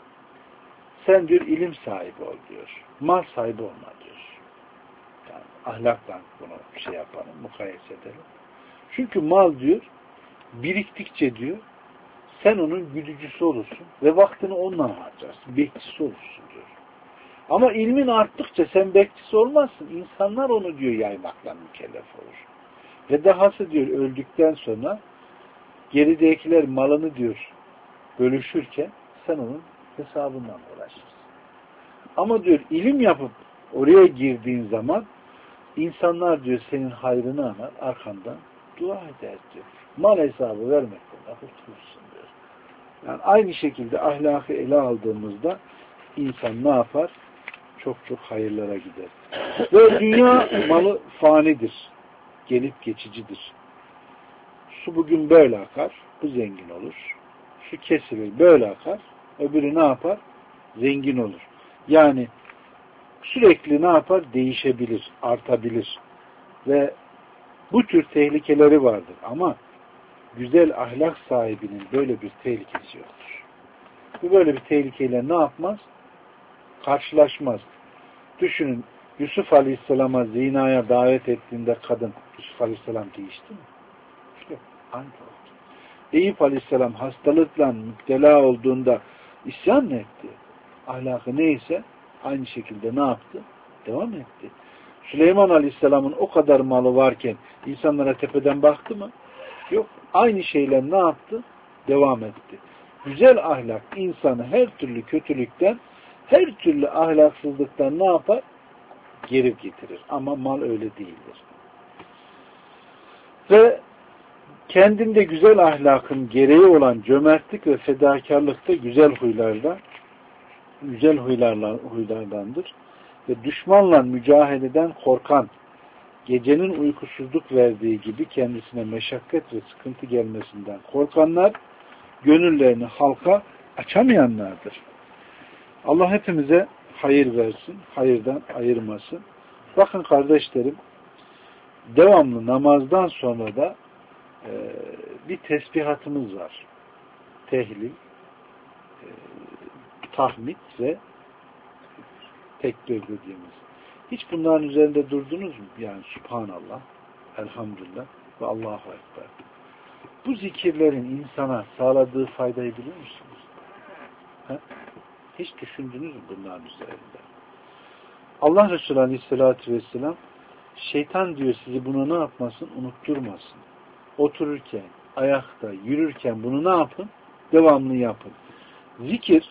sen diyor ilim sahibi ol diyor. Mal sahibi olma diyor. Yani ahlakla bunu şey yapalım, mukayese edelim. Çünkü mal diyor biriktikçe diyor sen onun güdücüsü olursun ve vaktini onunla harcarsın. Bekçisi olursun diyor. Ama ilmin arttıkça sen bekçisi olmazsın. İnsanlar onu diyor yaymakla mükellef olur. Ve dahası diyor öldükten sonra geridekiler malını diyor bölüşürken sen onun hesabından uğraşırsın. Ama diyor ilim yapıp oraya girdiğin zaman insanlar diyor senin hayrını anar, arkandan dua eder diyor. Mal hesabı vermekten kurtulursun diyor. Yani aynı şekilde ahlakı ele aldığımızda insan ne yapar? Çok çok hayırlara gider. Ve dünya malı fanidir. Gelip geçicidir. Su bugün böyle akar, bu zengin olur. Su kesilir, böyle akar, öbürü ne yapar? Zengin olur. Yani sürekli ne yapar? Değişebilir, artabilir. Ve bu tür tehlikeleri vardır. Ama güzel ahlak sahibinin böyle bir tehlikesi yoktur. Bu böyle bir tehlikeyle ne yapmaz? Karşılaşmaz. Düşünün, Yusuf Aleyhisselam'a zinaya davet ettiğinde kadın, Yusuf Aleyhisselam değişti mi? İşte aynı oldu. Eyüp Aleyhisselam hastalıkla müptela olduğunda isyan mı etti? Ahlakı neyse aynı şekilde ne yaptı? Devam etti. Süleyman Aleyhisselam'ın o kadar malı varken insanlara tepeden baktı mı? Yok. Aynı şeyler ne yaptı? Devam etti. Güzel ahlak insanı her türlü kötülükten, her türlü ahlaksızlıktan ne yapar? Geri getirir. Ama mal öyle değildir. Ve kendinde güzel ahlakın gereği olan cömertlik ve fedakarlıkta güzel huylardandır. Ve düşmanla mücadeleden korkan gecenin uykusuzluk verdiği gibi kendisine meşakkat ve sıkıntı gelmesinden korkanlar, gönüllerini halka açamayanlardır. Allah hepimize hayır versin, hayırdan ayırmasın. Bakın kardeşlerim, devamlı namazdan sonra da bir tesbihatımız var. Tehlil, tahmid ve tekbir dediğimiz. Hiç bunların üzerinde durdunuz mu? Yani Subhanallah, Elhamdülillah ve Allahu Ekber. Bu zikirlerin insana sağladığı faydayı biliyor musunuz? He? Hiç düşündünüz mü bunların üzerinde? Allah Resulü Aleyhisselatü Vesselam şeytan diyor sizi bunu ne yapmasın? Unutturmasın. Otururken, ayakta, yürürken bunu ne yapın? Devamlı yapın. Zikir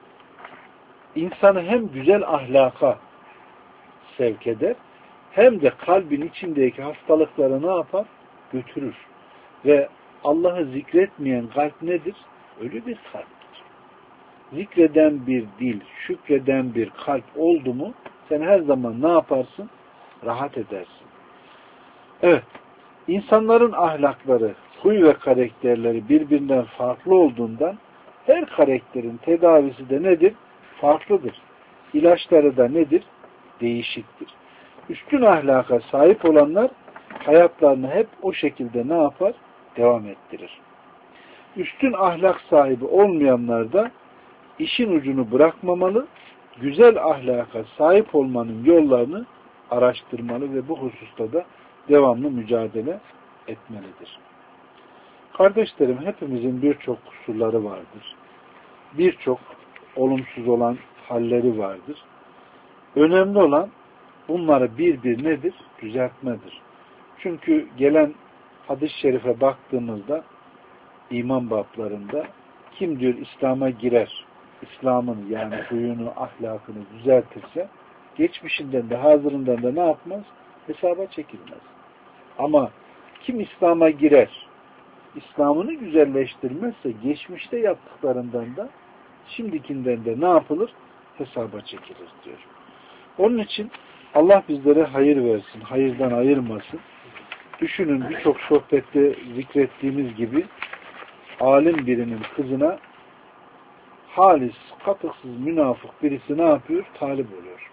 insanı hem güzel ahlaka sevk eder hem de kalbin içindeki hastalıkları ne yapar? Götürür. Ve Allah'ı zikretmeyen kalp nedir? Ölü bir kalptir. Zikreden bir dil, şükreden bir kalp oldu mu sen her zaman ne yaparsın? Rahat edersin. Evet. İnsanların ahlakları, huy ve karakterleri birbirinden farklı olduğundan her karakterin tedavisi de nedir? Farklıdır. İlaçları da nedir? Değişiktir. Üstün ahlaka sahip olanlar hayatlarını hep o şekilde ne yapar? Devam ettirir. Üstün ahlak sahibi olmayanlar da işin ucunu bırakmamalı, güzel ahlaka sahip olmanın yollarını araştırmalı ve bu hususta da devamlı mücadele etmelidir. Kardeşlerim, hepimizin birçok kusurları vardır. Birçok olumsuz olan halleri vardır. Önemli olan bunları bir nedir? Düzeltmedir. Çünkü gelen hadis-i şerife baktığımızda iman bablarında kim diyor İslam'a girer, İslam'ın yani huyunu, ahlakını düzeltirse geçmişinden de hazırından da ne yapmaz? Hesaba çekilmez. Ama kim İslam'a girer, İslam'ını güzelleştirmezse geçmişte yaptıklarından da şimdikinden de ne yapılır? Hesaba çekilir diyor. Onun için Allah bizlere hayır versin, hayırdan ayırmasın. Düşünün birçok sohbette zikrettiğimiz gibi alim birinin kızına halis, katıksız, münafık birisi ne yapıyor? Talip oluyor.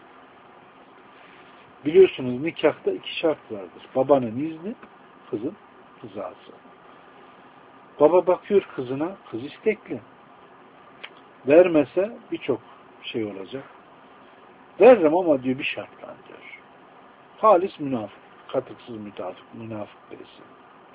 Biliyorsunuz nikahta iki şart vardır. Babanın izni, kızın rızası. Baba bakıyor kızına, kız istekli. Vermese birçok şey olacak. Veririm ama diyor bir şartla diyor. Halis münafık, katıksız münafık birisi.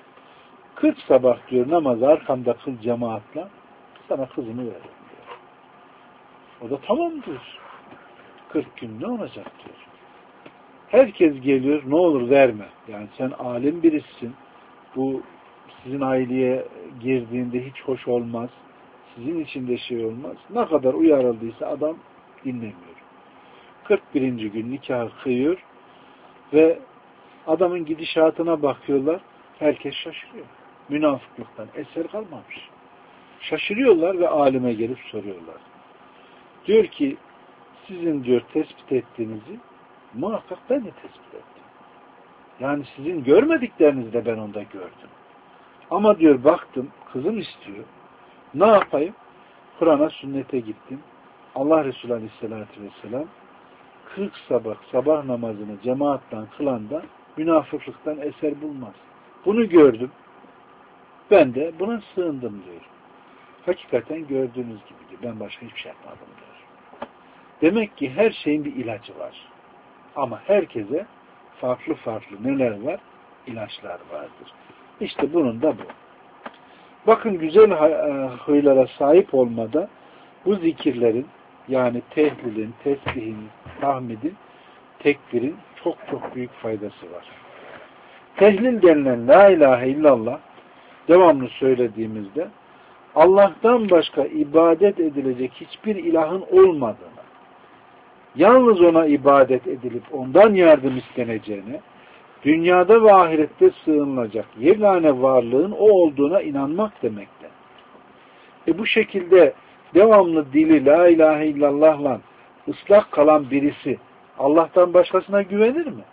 40 sabah diyor namazı arkamda kıl cemaatla sana kızımı veririm diyor. O da tamam diyor. 40 gün ne olacak diyor. Herkes geliyor ne olur verme. Yani sen alim birisin. Bu sizin aileye girdiğinde hiç hoş olmaz. Sizin için de şey olmaz. Ne kadar uyarıldıysa adam dinlemiyor. 41. gün nikahı kıyıyor ve adamın gidişatına bakıyorlar. Herkes şaşırıyor. Münafıklıktan eser kalmamış. Şaşırıyorlar ve alime gelip soruyorlar. Diyor ki sizin diyor tespit ettiğinizi muhakkak ben de tespit ettim. Yani sizin görmediklerinizi de ben onda gördüm. Ama diyor baktım kızım istiyor. Ne yapayım? Kur'an'a sünnete gittim. Allah Resulü Aleyhisselatü Vesselam 40 sabah namazını cemaatle kılan da münafıklıktan eser bulmaz. Bunu gördüm. Ben de buna sığındım diyor. Hakikaten gördüğünüz gibi diyor. Ben başka hiçbir şey yapmadım diyor. Demek ki her şeyin bir ilacı var. Ama herkese farklı neler var? İlaçlar vardır. İşte bunun da bu. Bakın güzel huylara sahip olmada bu zikirlerin yani tehlilin, tesbihin, tahmidin, tekbirin çok büyük faydası var. Tehlil denilen la ilahe illallah devamlı söylediğimizde Allah'tan başka ibadet edilecek hiçbir ilahın olmadığını, yalnız ona ibadet edilip ondan yardım isteneceğine, dünyada ve ahirette sığınılacak yegane varlığın o olduğuna inanmak demektir. Bu şekilde devamlı dili la ilahe illallah'la ıslak kalan birisi Allah'tan başkasına güvenir mi?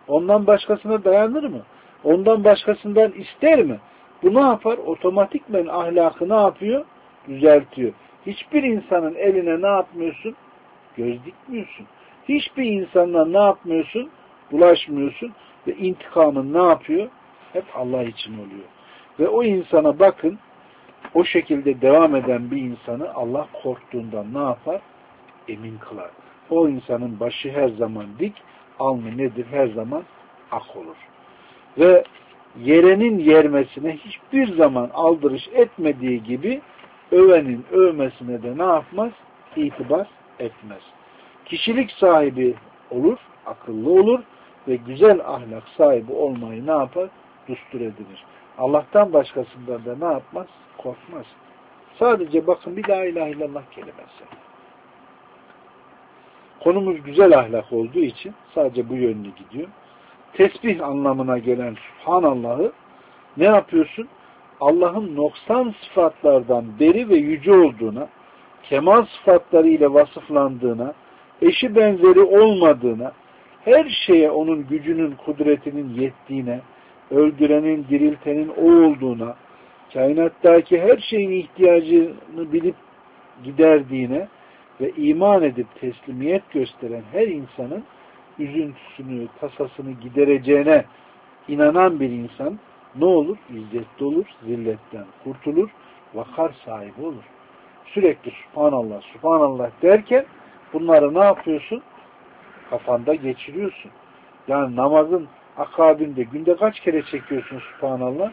Ondan başkasına dayanır mı? Ondan başkasından ister mi? Bu ne yapar? Otomatikmen ahlakı ne yapıyor? Düzeltiyor. Hiçbir insanın eline ne yapmıyorsun? Göz dikmiyorsun. Hiçbir insanla ne yapmıyorsun? Bulaşmıyorsun. Ve intikamın ne yapıyor? Hep Allah için oluyor. Ve o insana bakın, o şekilde devam eden bir insanı Allah korktuğundan ne yapar? Emin kılar. O insanın başı her zaman dik, alnı nedir? Her zaman ak olur. Ve yerenin yermesine hiçbir zaman aldırış etmediği gibi övenin övmesine de ne yapmaz? İtibar etmez. Kişilik sahibi olur, akıllı olur ve güzel ahlak sahibi olmayı ne yapar? Düstur edilir. Allah'tan başkasından da ne yapmaz? Korkmaz. Sadece bakın bir la ilahe illallah kelimesi. Konumuz güzel ahlak olduğu için sadece bu yönlü gidiyor. Tesbih anlamına gelen Subhanallah'ı ne yapıyorsun? Allah'ın noksan sıfatlardan beri ve yüce olduğuna, kemal sıfatları ile vasıflandığına, eşi benzeri olmadığına, her şeye onun gücünün, kudretinin yettiğine, öldürenin, diriltenin o olduğuna, kainattaki her şeyin ihtiyacını bilip giderdiğine ve iman edip teslimiyet gösteren her insanın üzüntüsünü, tasasını gidereceğine inanan bir insan ne olur? İzzetli olur, zilletten kurtulur, vakar sahibi olur. Sürekli Subhanallah, Subhanallah derken bunları ne yapıyorsun? Kafanda geçiriyorsun. Yani namazın akabinde günde kaç kere çekiyorsun Subhanallah?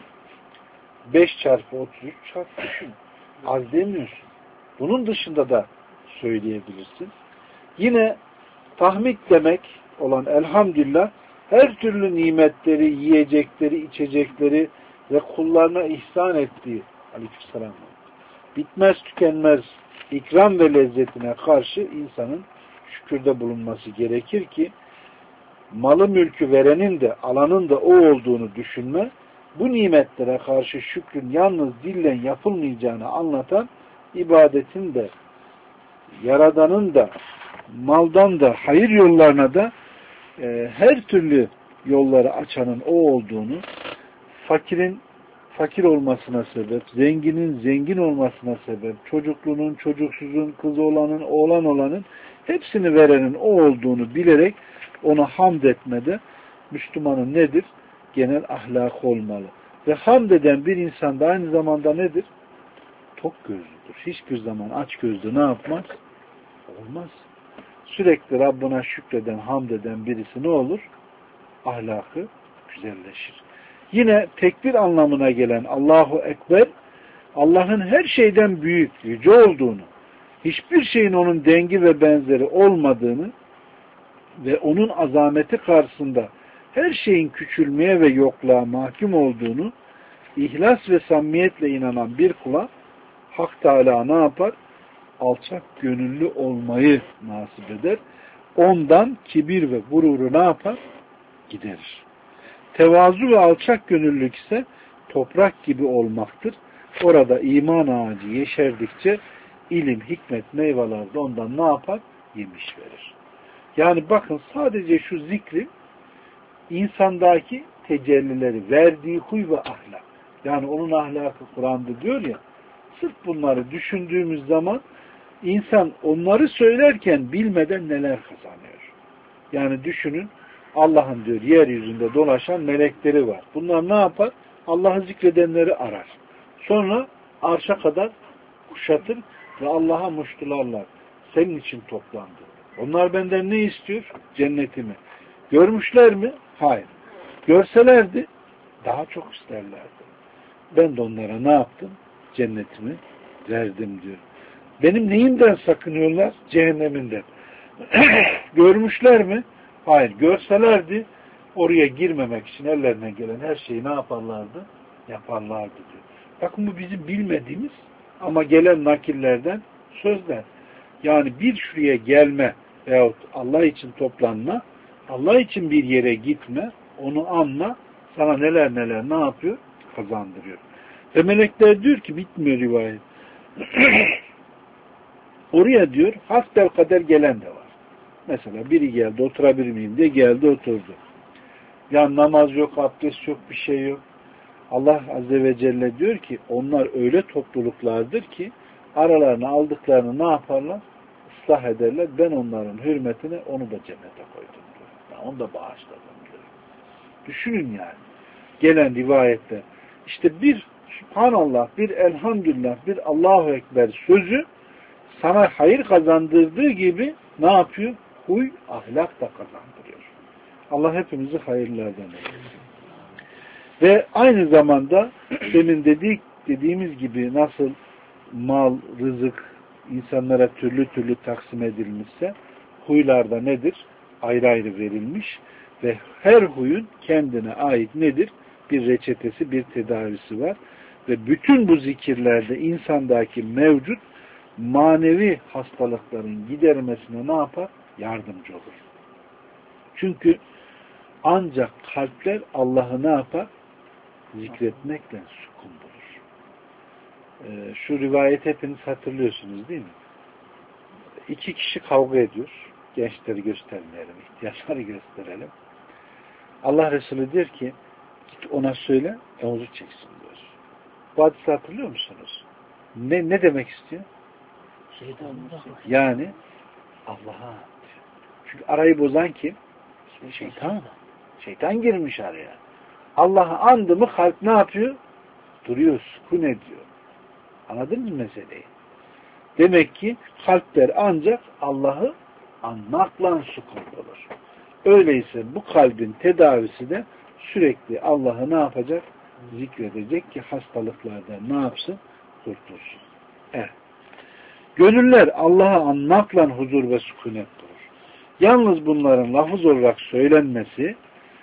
5 çarpı 33 çarpı düşün. Az demiyorsun. Bunun dışında da söyleyebilirsin. Yine tahmid demek olan elhamdülillah her türlü nimetleri, yiyecekleri, içecekleri ve kullarına ihsan ettiği aleykümselam bitmez tükenmez ikram ve lezzetine karşı insanın şükürde bulunması gerekir ki malı mülkü verenin de alanın da o olduğunu düşünme, bu nimetlere karşı şükrün yalnız dillen yapılmayacağını anlatan ibadetin de Yaradan'ın da maldan da hayır yollarına da her türlü yolları açanın o olduğunu, fakirin fakir olmasına sebep, zenginin zengin olmasına sebep, çocukluğunun, çocuksuzun, kız olanın, oğlan olanın hepsini verenin o olduğunu bilerek ona hamd etmede Müslümanın nedir? Genel ahlakı olmalı. Ve hamd eden bir insan da aynı zamanda nedir? Tok gözlüdür. Hiçbir zaman aç gözlü ne yapmaz? Olmaz. Sürekli Rabbına şükreden, hamd eden birisi ne olur? Ahlakı güzelleşir. Yine tekbir anlamına gelen Allahu Ekber, Allah'ın her şeyden büyük, yüce olduğunu, hiçbir şeyin onun dengi ve benzeri olmadığını ve onun azameti karşısında her şeyin küçülmeye ve yokluğa mahkum olduğunu ihlas ve samimiyetle inanan bir kula Hak Teala ne yapar? Alçak gönüllü olmayı nasip eder. Ondan kibir ve gururu ne yapar? Giderir. Tevazu ve alçak gönüllülük ise toprak gibi olmaktır. Orada iman ağacı yeşerdikçe ilim, hikmet, meyveler de ondan ne yapar? Yemiş verir. Yani bakın sadece şu zikri insandaki tecellileri, verdiği huy ve ahlak. Yani onun ahlakı Kur'an'da diyor ya, sırf bunları düşündüğümüz zaman insan onları söylerken bilmeden neler kazanıyor. Yani düşünün, Allah'ın diyor yeryüzünde dolaşan melekleri var. Bunlar ne yapar? Allah'ı zikredenleri arar. Sonra arşa kadar kuşatır ve Allah'a muştularlar. Senin için toplandı. Onlar benden ne istiyor? Cennetimi. Görmüşler mi? Hayır. Görselerdi daha çok isterlerdi. Ben de onlara ne yaptım? Cennetimi verdim diyor. Benim neyimden sakınıyorlar? Cehenneminden. Görmüşler mi? Hayır. Görselerdi oraya girmemek için ellerine gelen her şeyi ne yaparlardı? Yaparlardı diyor. Bakın bu bizim bilmediğimiz ama gelen nakillerden sözler. Yani bir şuraya gelme veyahut Allah için toplanma, Allah için bir yere gitme, onu anla, sana neler neler ne yapıyor? Kazandırıyor. Ve melekler diyor ki, bitmiyor rivayet. Oraya diyor, hasbelkader gelen de var. Mesela biri geldi, oturabilir miyim diye geldi, oturdu. Ya namaz yok, abdest yok, bir şey yok. Allah Azze ve Celle diyor ki onlar öyle topluluklardır ki aralarına aldıklarını ne yaparlar? Islah ederler. Ben onların hürmetine onu da cennete koydum diyor. Yani onu da bağışladım diyor. Düşünün yani. Gelen rivayette işte bir Subhanallah, bir Elhamdülillah, bir Allahu Ekber sözü sana hayır kazandırdığı gibi ne yapıyor? Huy, ahlak da kazandırıyor. Allah hepimizi hayırlardan eylesin. Ve aynı zamanda demin dediğimiz gibi nasıl mal, rızık insanlara türlü türlü taksim edilmişse huylarda nedir? Ayrı ayrı verilmiş ve her huyun kendine ait nedir? Bir reçetesi, bir tedavisi var. Ve bütün bu zikirlerde insandaki mevcut manevi hastalıkların gidermesine ne yapar? Yardımcı olur. Çünkü ancak kalpler Allah'ı ne yapar? Zikretmekle sükun bulur. Şu rivayet hepiniz hatırlıyorsunuz değil mi? İki kişi kavga ediyor. Gençleri göstermeyelim, ihtiyaçları gösterelim. Allah Resulü diyor ki git ona söyle, omuzu çeksin diyor. Bu hadisi hatırlıyor musunuz? Ne demek istiyor? Yani Allah'a. Çünkü arayı bozan kim? Şeytan. Şeytan girmiş araya. Allah'ı andı mı kalp ne yapıyor? Duruyor, sükun ediyor. Anladın mı meseleyi? Demek ki kalpler ancak Allah'ı anmakla sükun olur. Öyleyse bu kalbin tedavisi de sürekli Allah'ı ne yapacak? Zikredecek ki hastalıklardan ne yapsın? Kurtulsun. Evet. Gönüller Allah'ı anmakla huzur ve sükunet bulur. Yalnız bunların lafız olarak söylenmesi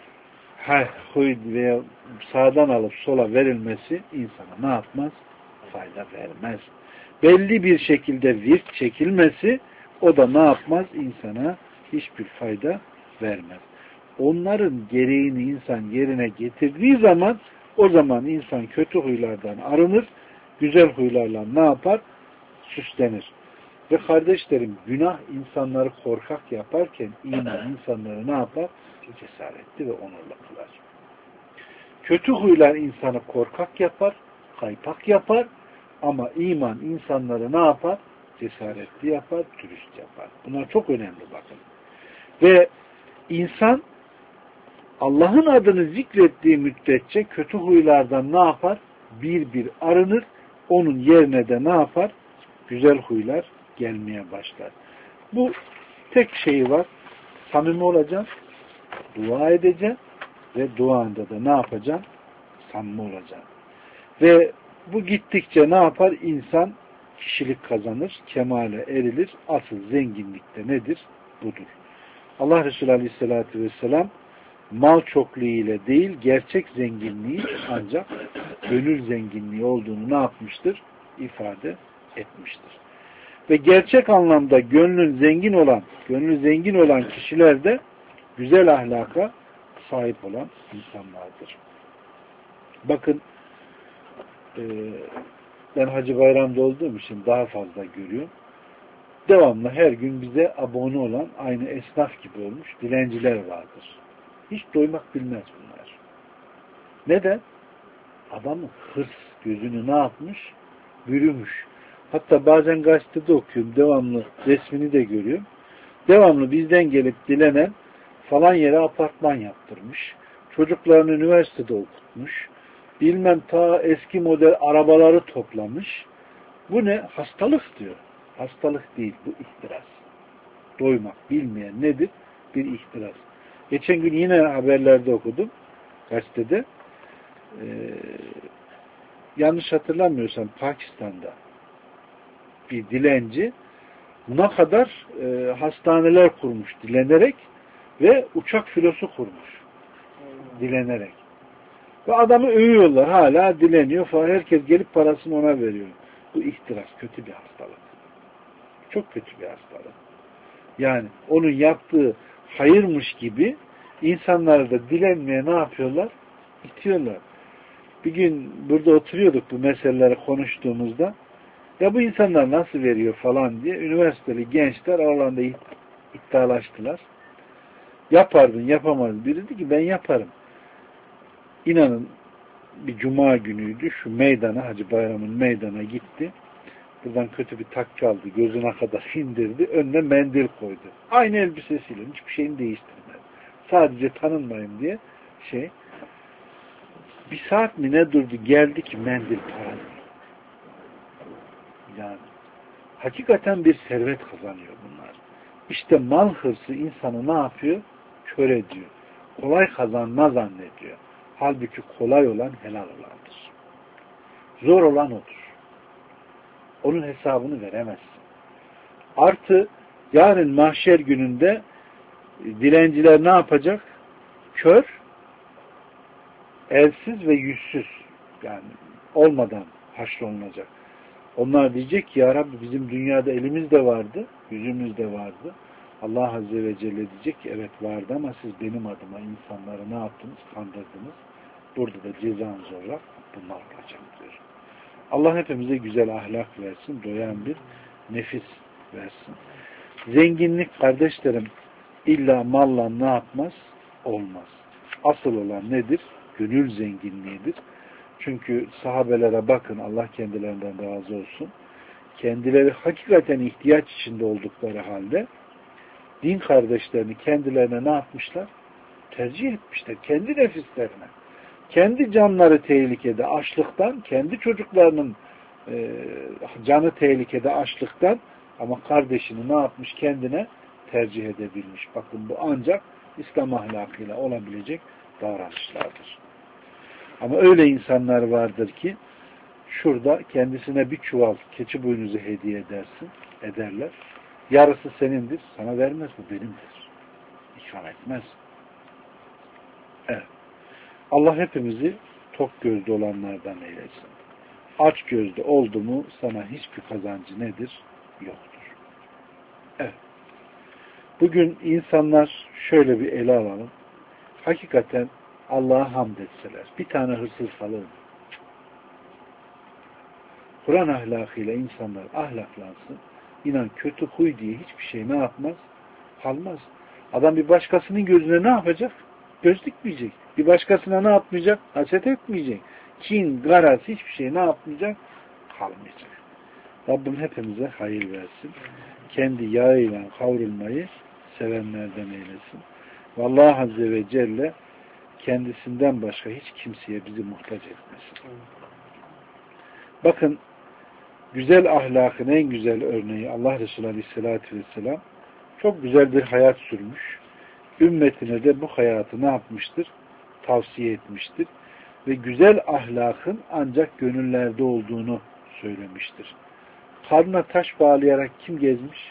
huy veya sağdan alıp sola verilmesi insana ne yapmaz? Fayda vermez. Belli bir şekilde virt çekilmesi o da ne yapmaz? İnsana hiçbir fayda vermez. Onların gereğini insan yerine getirdiği zaman o zaman insan kötü huylardan arınır, güzel huylarla ne yapar? Süslenir. Ve kardeşlerim günah insanları korkak yaparken iman insanları ne yapar? Cesaretli ve onurlu kılar. Kötü huylar insanı korkak yapar, kaypak yapar ama iman insanları ne yapar? Cesaretli yapar, dürüst yapar. Bunlar çok önemli bakın. Ve insan Allah'ın adını zikrettiği müddetçe kötü huylardan ne yapar? Bir bir arınır. Onun yerine de ne yapar? Güzel huylar gelmeye başlar. Bu tek şeyi var. Samimi olacaksın, dua edeceksin ve duanda da ne yapacaksın? Samimi olacaksın. Ve bu gittikçe ne yapar? İnsan kişilik kazanır, kemale erilir. Asıl zenginlik de nedir? Budur. Allah Resulü Aleyhisselatü Vesselam mal çokluğu ile değil, gerçek zenginliği ancak gönül zenginliği olduğunu ne yapmıştır? İfade etmiştir. Ve gerçek anlamda gönlü zengin olan kişiler de güzel ahlaka sahip olan insanlardır. Bakın ben Hacı Bayram'da olduğum için daha fazla görüyorum. Devamlı her gün bize abone olan aynı esnaf gibi olmuş dilenciler vardır. Hiç doymak bilmez bunlar. Neden? Adamın hırs gözünü ne yapmış? Bürümüş. Hatta bazen gazetede okuyorum. Devamlı resmini de görüyorum. Devamlı bizden gelip dilenen falan yere apartman yaptırmış. Çocuklarını üniversitede okutmuş. Bilmem ta eski model arabaları toplamış. Bu ne? Hastalık diyor. Hastalık değil. Bu ihtiras. Doymak bilmeyen nedir? Bir ihtiras. Geçen gün yine haberlerde okudum. Gazetede. Yanlış hatırlamıyorsam Pakistan'da bir dilenci buna kadar hastaneler kurmuş dilenerek ve uçak filosu kurmuş dilenerek. Ve adamı övüyorlar. Hala dileniyor falan. Herkes gelip parasını ona veriyor. Bu ihtiras. Kötü bir hastalık. Çok kötü bir hastalık. Yani onun yaptığı hayırmış gibi insanları da dilenmeye ne yapıyorlar? İtiyorlar. Bir gün burada oturuyorduk bu meseleleri konuştuğumuzda ya bu insanlar nasıl veriyor falan diye üniversiteli gençler aralarında iddialaştılar. Yapardın, yapamazdın. Biri dedi ki ben yaparım. İnanın bir cuma günüydü. Şu meydana, Hacı Bayram'ın meydana gitti. Buradan kötü bir takki aldı. Gözüne kadar indirdi. Önüne mendil koydu. Aynı elbisesiyle. Hiçbir şeyini değiştirmedi. Sadece tanınmayın diye bir saat mi ne durdu? Geldi ki mendil para değil. Yani hakikaten bir servet kazanıyor bunlar. İşte mal hırsı insanı ne yapıyor? Kör ediyor. Kolay kazanma zannediyor. Halbuki kolay olan helal olandır. Zor olan odur. Onun hesabını veremezsin. Artı yarın mahşer gününde dilenciler ne yapacak? Kör, elsiz ve yüzsüz. Yani olmadan haşrolunacak. Onlar diyecek ki ya Rabbi bizim dünyada elimiz de vardı, yüzümüz de vardı. Allah Azze ve Celle diyecek ki evet vardı ama siz benim adıma insanları ne yaptınız? Kandırdınız. Burada da cezanız olarak bunlar olacak diyor. Allah hepimize güzel ahlak versin, doyan bir nefis versin. Zenginlik kardeşlerim illa malla ne yapmaz? Olmaz. Asıl olan nedir? Gönül zenginliğidir. Çünkü sahabelere bakın, Allah kendilerinden razı olsun. Kendileri hakikaten ihtiyaç içinde oldukları halde din kardeşlerini kendilerine ne yapmışlar? Tercih etmişler. Kendi nefislerine. Kendi canları tehlikede açlıktan, kendi çocuklarının canı tehlikede açlıktan ama kardeşini ne yapmış? Kendine tercih edebilmiş. Bakın bu ancak İslam ahlakıyla olabilecek davranışlardır. Ama öyle insanlar vardır ki şurada kendisine bir çuval keçi boynuzu hediye ederler. Yarısı senindir, sana vermez, bu benimdir. İkram etmez. Evet. Allah hepimizi tok gözlü olanlardan eylesin. Aç gözlü oldu mu sana hiçbir kazancı nedir? Yoktur. Evet. Bugün insanlar şöyle bir ele alalım. Hakikaten Allah'a hamd etseler. Bir tane hırsız kalır mı? Kur'an ahlakıyla insanlar ahlaklansın. İnan kötü huy diye hiçbir şey ne yapmaz? Kalmaz. Adam bir başkasının gözüne ne yapacak? Göz dikmeyecek. Bir başkasına ne yapmayacak? Haset etmeyecek. Kin, garaz hiçbir şey ne yapmayacak? Kalmayacak. Rabbim hepimize hayır versin. Kendi yağıyla kavrulmayı sevenlerden eylesin. Ve Allah Azze ve Celle kendisinden başka hiç kimseye bizi muhtaç etmesin. Bakın güzel ahlakın en güzel örneği Allah Resulü Aleyhisselatü Vesselam çok güzel bir hayat sürmüş. Ümmetine de bu hayatı ne yapmıştır? Tavsiye etmiştir. Ve güzel ahlakın ancak gönüllerde olduğunu söylemiştir. Karnına taş bağlayarak kim gezmiş?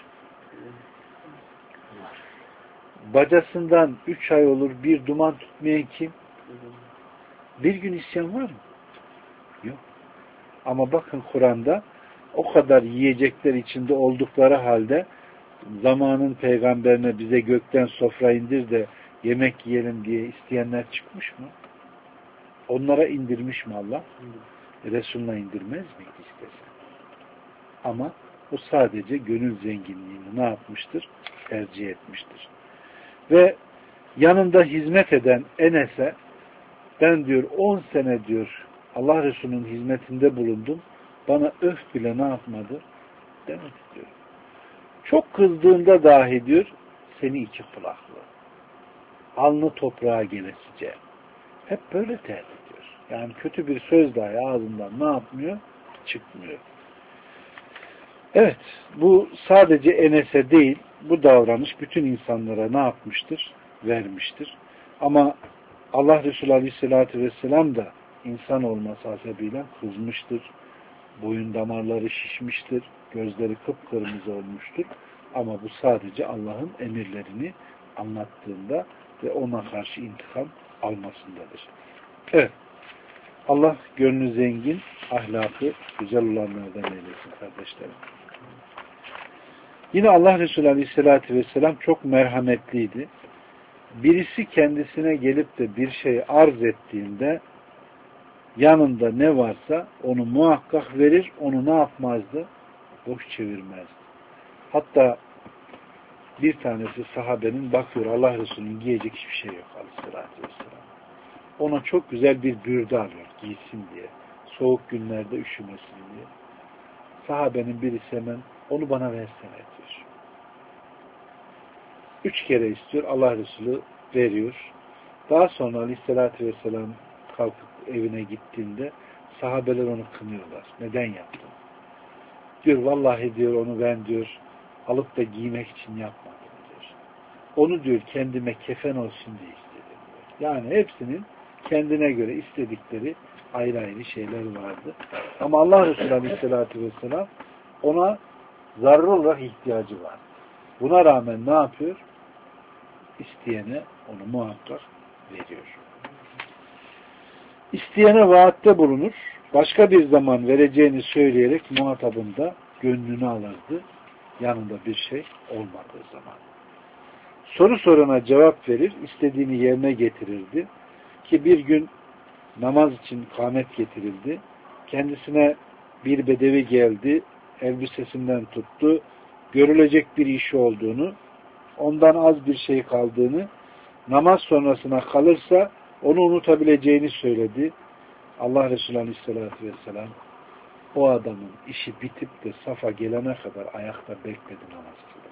Bacasından 3 ay olur bir duman tutmayan kim? Bir gün isyan var mı? Yok. Ama bakın Kur'an'da o kadar yiyecekler içinde oldukları halde zamanın peygamberine bize gökten sofra indir de yemek yiyelim diye isteyenler çıkmış mı? Onlara indirmiş mi Allah? Resulüne indirmez miydi istesen? Ama o sadece gönül zenginliğini ne yapmıştır? Tercih etmiştir. Ve yanında hizmet eden Enes'e ben diyor 10 sene diyor Allah Resulü'nün hizmetinde bulundum. Bana öf bile ne yapmadı? Demedi diyor. Çok kızdığında dahi diyor seni iki kulaklı. Alnı toprağa gelesice. Hep böyle terk ediyor. Yani kötü bir söz dahi ağzından ne yapmıyor? Çıkmıyor. Evet. Bu sadece Enes'e değil, bu davranış bütün insanlara ne yapmıştır? Vermiştir. Ama Allah Resulü Aleyhisselatü Vesselam da insan olması hasebiyle kızmıştır. Boyun damarları şişmiştir. Gözleri kıpkırmızı olmuştur. Ama bu sadece Allah'ın emirlerini anlattığında ve ona karşı intikam almasındadır. Evet. Allah gönlü zengin, ahlakı güzel olanlardan eylesin kardeşlerim. Yine Allah Resulü Aleyhisselatü Vesselam çok merhametliydi. Birisi kendisine gelip de bir şey arz ettiğinde yanında ne varsa onu muhakkak verir, onu ne yapmazdı? Boş çevirmezdi. Hatta bir tanesi sahabenin bakıyor Allah Resulü'nün giyecek hiçbir şey yok aleyhissalatü vesselam. Ona çok güzel bir bürde alıyor giysin diye. Soğuk günlerde üşümesin diye. Sahabenin birisi hemen onu bana versene diyor. 3 kere istiyor. Allah Resulü veriyor. Daha sonra aleyhissalatü vesselam kalkıp evine gittiğinde sahabeler onu kınıyorlar. Neden yaptın? Diyor vallahi diyor onu ben diyor alıp da giymek için yapmadım diyor. Onu diyor kendime kefen olsun diye istedim diyor. Yani hepsinin kendine göre istedikleri ayrı ayrı şeyler vardı. Ama Allah Resulü Aleyhisselatü Vesselam ona zararlı olarak ihtiyacı var. Buna rağmen ne yapıyor? İsteyene onu muhakkak veriyor. İsteyene vaatte bulunur. Başka bir zaman vereceğini söyleyerek muhatabın da gönlünü alırdı. Yanında bir şey olmadığı zaman. Soru sorana cevap verir, istediğini yerine getirirdi. Ki bir gün namaz için kâmet getirildi. Kendisine bir bedevi geldi, elbisesinden tuttu, görülecek bir işi olduğunu, ondan az bir şey kaldığını, namaz sonrasına kalırsa onu unutabileceğini söyledi. Allah Resulü Aleyhisselatü Vesselam o adamın işi bitip de safa gelene kadar ayakta bekledi namaz kıldı.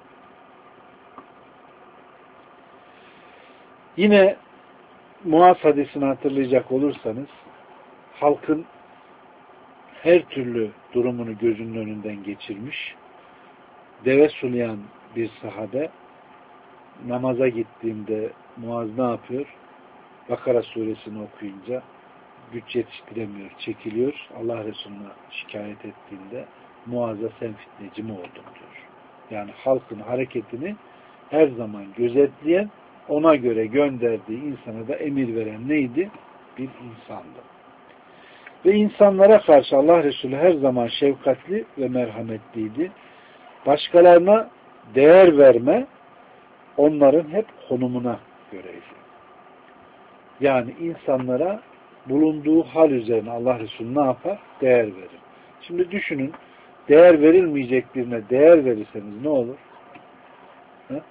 Yine Muaz hadisini hatırlayacak olursanız halkın her türlü durumunu gözünün önünden geçirmiş, deve sulayan bir sahabe namaza gittiğinde Muaz ne yapıyor? Bakara suresini okuyunca güç yetiştiremiyor, çekiliyor. Allah Resulü'ne şikayet ettiğinde Muaz'a sen fitneci mi oldun diyor. Yani halkın hareketini her zaman gözetleyen, ona göre gönderdiği insana da emir veren neydi? Bir insandı. Ve insanlara karşı Allah Resulü her zaman şefkatli ve merhametliydi. Başkalarına değer verme, onların hep konumuna göreydi. Yani insanlara bulunduğu hal üzerine Allah Resulü ne yapar? Değer verir. Şimdi düşünün, değer verilmeyecek birine değer verirseniz ne olur? He?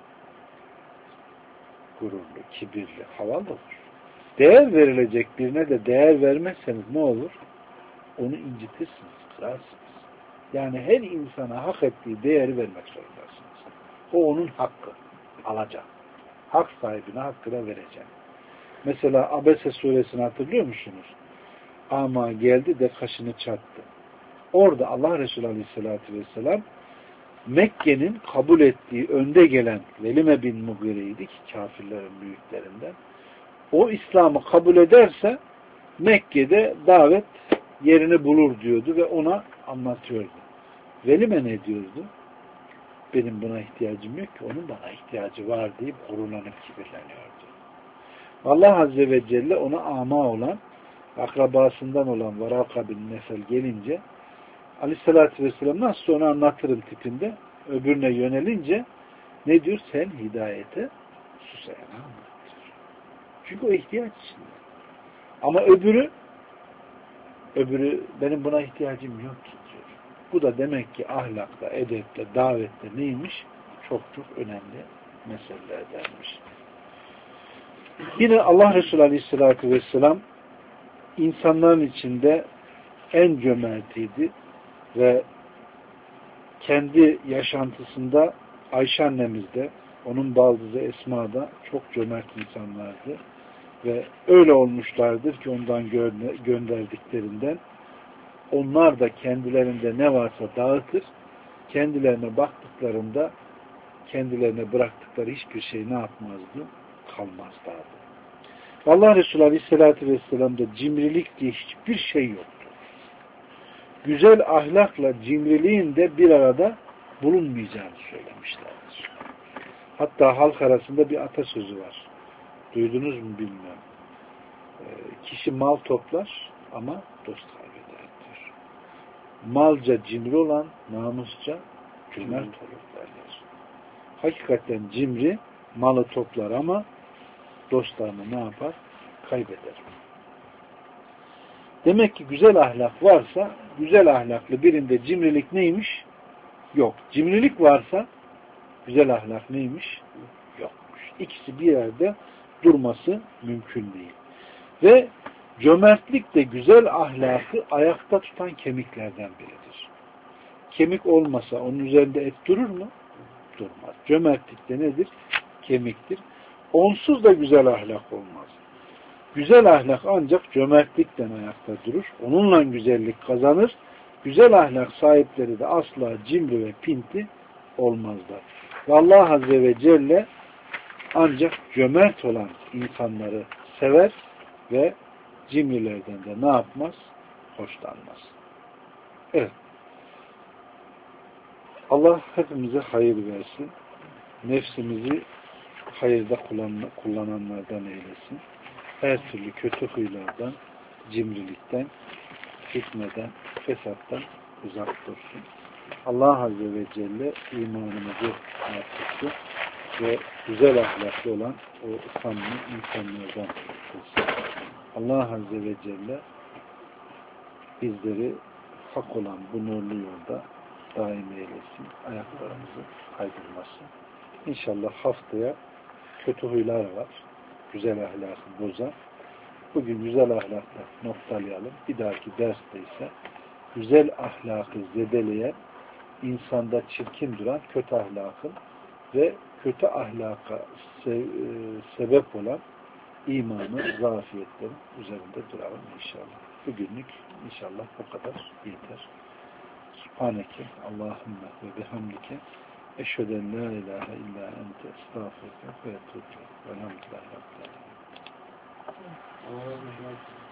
Gururlu, kibirli, havalı olur. Değer verilecek birine de değer vermezseniz ne olur? Onu incitirsiniz, kırarsınız. Yani her insana hak ettiği değeri vermek zorundasınız. O onun hakkı. Alacak. Hak sahibine hakkını verecek. Mesela Abese suresini hatırlıyor musunuz? Ama geldi de kaşını çattı. Orada Allah Resulü Aleyhisselatü Vesselam Mekke'nin kabul ettiği önde gelen Velime bin Mughire'ydi ki kafirlerin büyüklerinden. O İslam'ı kabul ederse Mekke'de davet yerini bulur diyordu ve ona anlatıyordu. Velime ne diyordu? Benim buna ihtiyacım yok ki, onun bana ihtiyacı var deyip gururlanıp kibirleniyordu. Allah Azze ve Celle ona ama olan, akrabasından olan Varaka bin Nefel gelince Aleyhisselatü Vesselam nasıl onu anlatırım tipinde öbürüne yönelince ne diyor? Sen hidayete susayana anlattır. Çünkü o ihtiyaç içinde. Ama öbürü benim buna ihtiyacım yok ki diyor. Bu da demek ki ahlakla, edepte, davette neymiş? Çok çok önemli meselelerdenmiş. Yine Allah Resulü Aleyhisselatü Vesselam insanların içinde en cömertiydi ve kendi yaşantısında Ayşe annemiz de, onun baldızı Esma da çok cömert insanlardı ve öyle olmuşlardır ki ondan gönderdiklerinden onlar da kendilerinde ne varsa dağıtır, kendilerine baktıklarında kendilerine bıraktıkları hiçbir şey ne yapmazdı? Kalmazlardı. Allah Resulü Aleyhisselatü Vesselam'da cimrilik diye hiçbir şey yoktu. Güzel ahlakla cimriliğin de bir arada bulunmayacağını söylemişlerdir. Hatta halk arasında bir atasözü var. Duydunuz mu bilmiyorum. Kişi mal toplar ama dost kaybeder diyor. Malca cimri olan namusça cömert olur derler. Hakikaten cimri malı toplar ama dostlarını ne yapar? Kaybeder. Demek ki güzel ahlak varsa, güzel ahlaklı birinde cimrilik neymiş? Yok. Cimrilik varsa güzel ahlak neymiş? Yokmuş. İkisi bir yerde durması mümkün değil. Ve cömertlik de güzel ahlakı ayakta tutan kemiklerden biridir. Kemik olmasa onun üzerinde et durur mu? Durmaz. Cömertlik de nedir? Kemiktir. Onsuz da güzel ahlak olmaz. Güzel ahlak ancak cömertlikten ayakta durur. Onunla güzellik kazanır. Güzel ahlak sahipleri de asla cimri ve pinti olmazlar. Ve Allah Azze ve Celle ancak cömert olan insanları sever ve cimrilerden de ne yapmaz? Hoşlanmaz. Evet. Allah hepimize hayır versin. Nefsimizi hayırda kullananlardan eylesin. Her türlü kötü huylardan, cimrilikten, fitneden, fesattan uzak dursun. Allah Azze ve Celle imanımızı artırsın ve güzel ahlaklı olan o samimi insanlardan kılsın. Allah Azze ve Celle bizleri hak olan bu nurlu yolda daim eylesin. Ayaklarımızı kaydırmasın. İnşallah haftaya kötü huylar var. Güzel ahlakı bozan. Bugün güzel ahlakla noktalayalım. Bir dahaki derste ise güzel ahlakı zedeleyen, insanda çirkin duran kötü ahlakın ve kötü ahlaka sebep olan imanın, zafiyetlerin üzerinde duralım inşallah. Bugünlük inşallah bu kadar yeter. Subhaneke Allahümme ve bihamdike eşheden la ilahe illa ente estağfurke ve etûbü. Velhamdülillahi Rabbil alemin.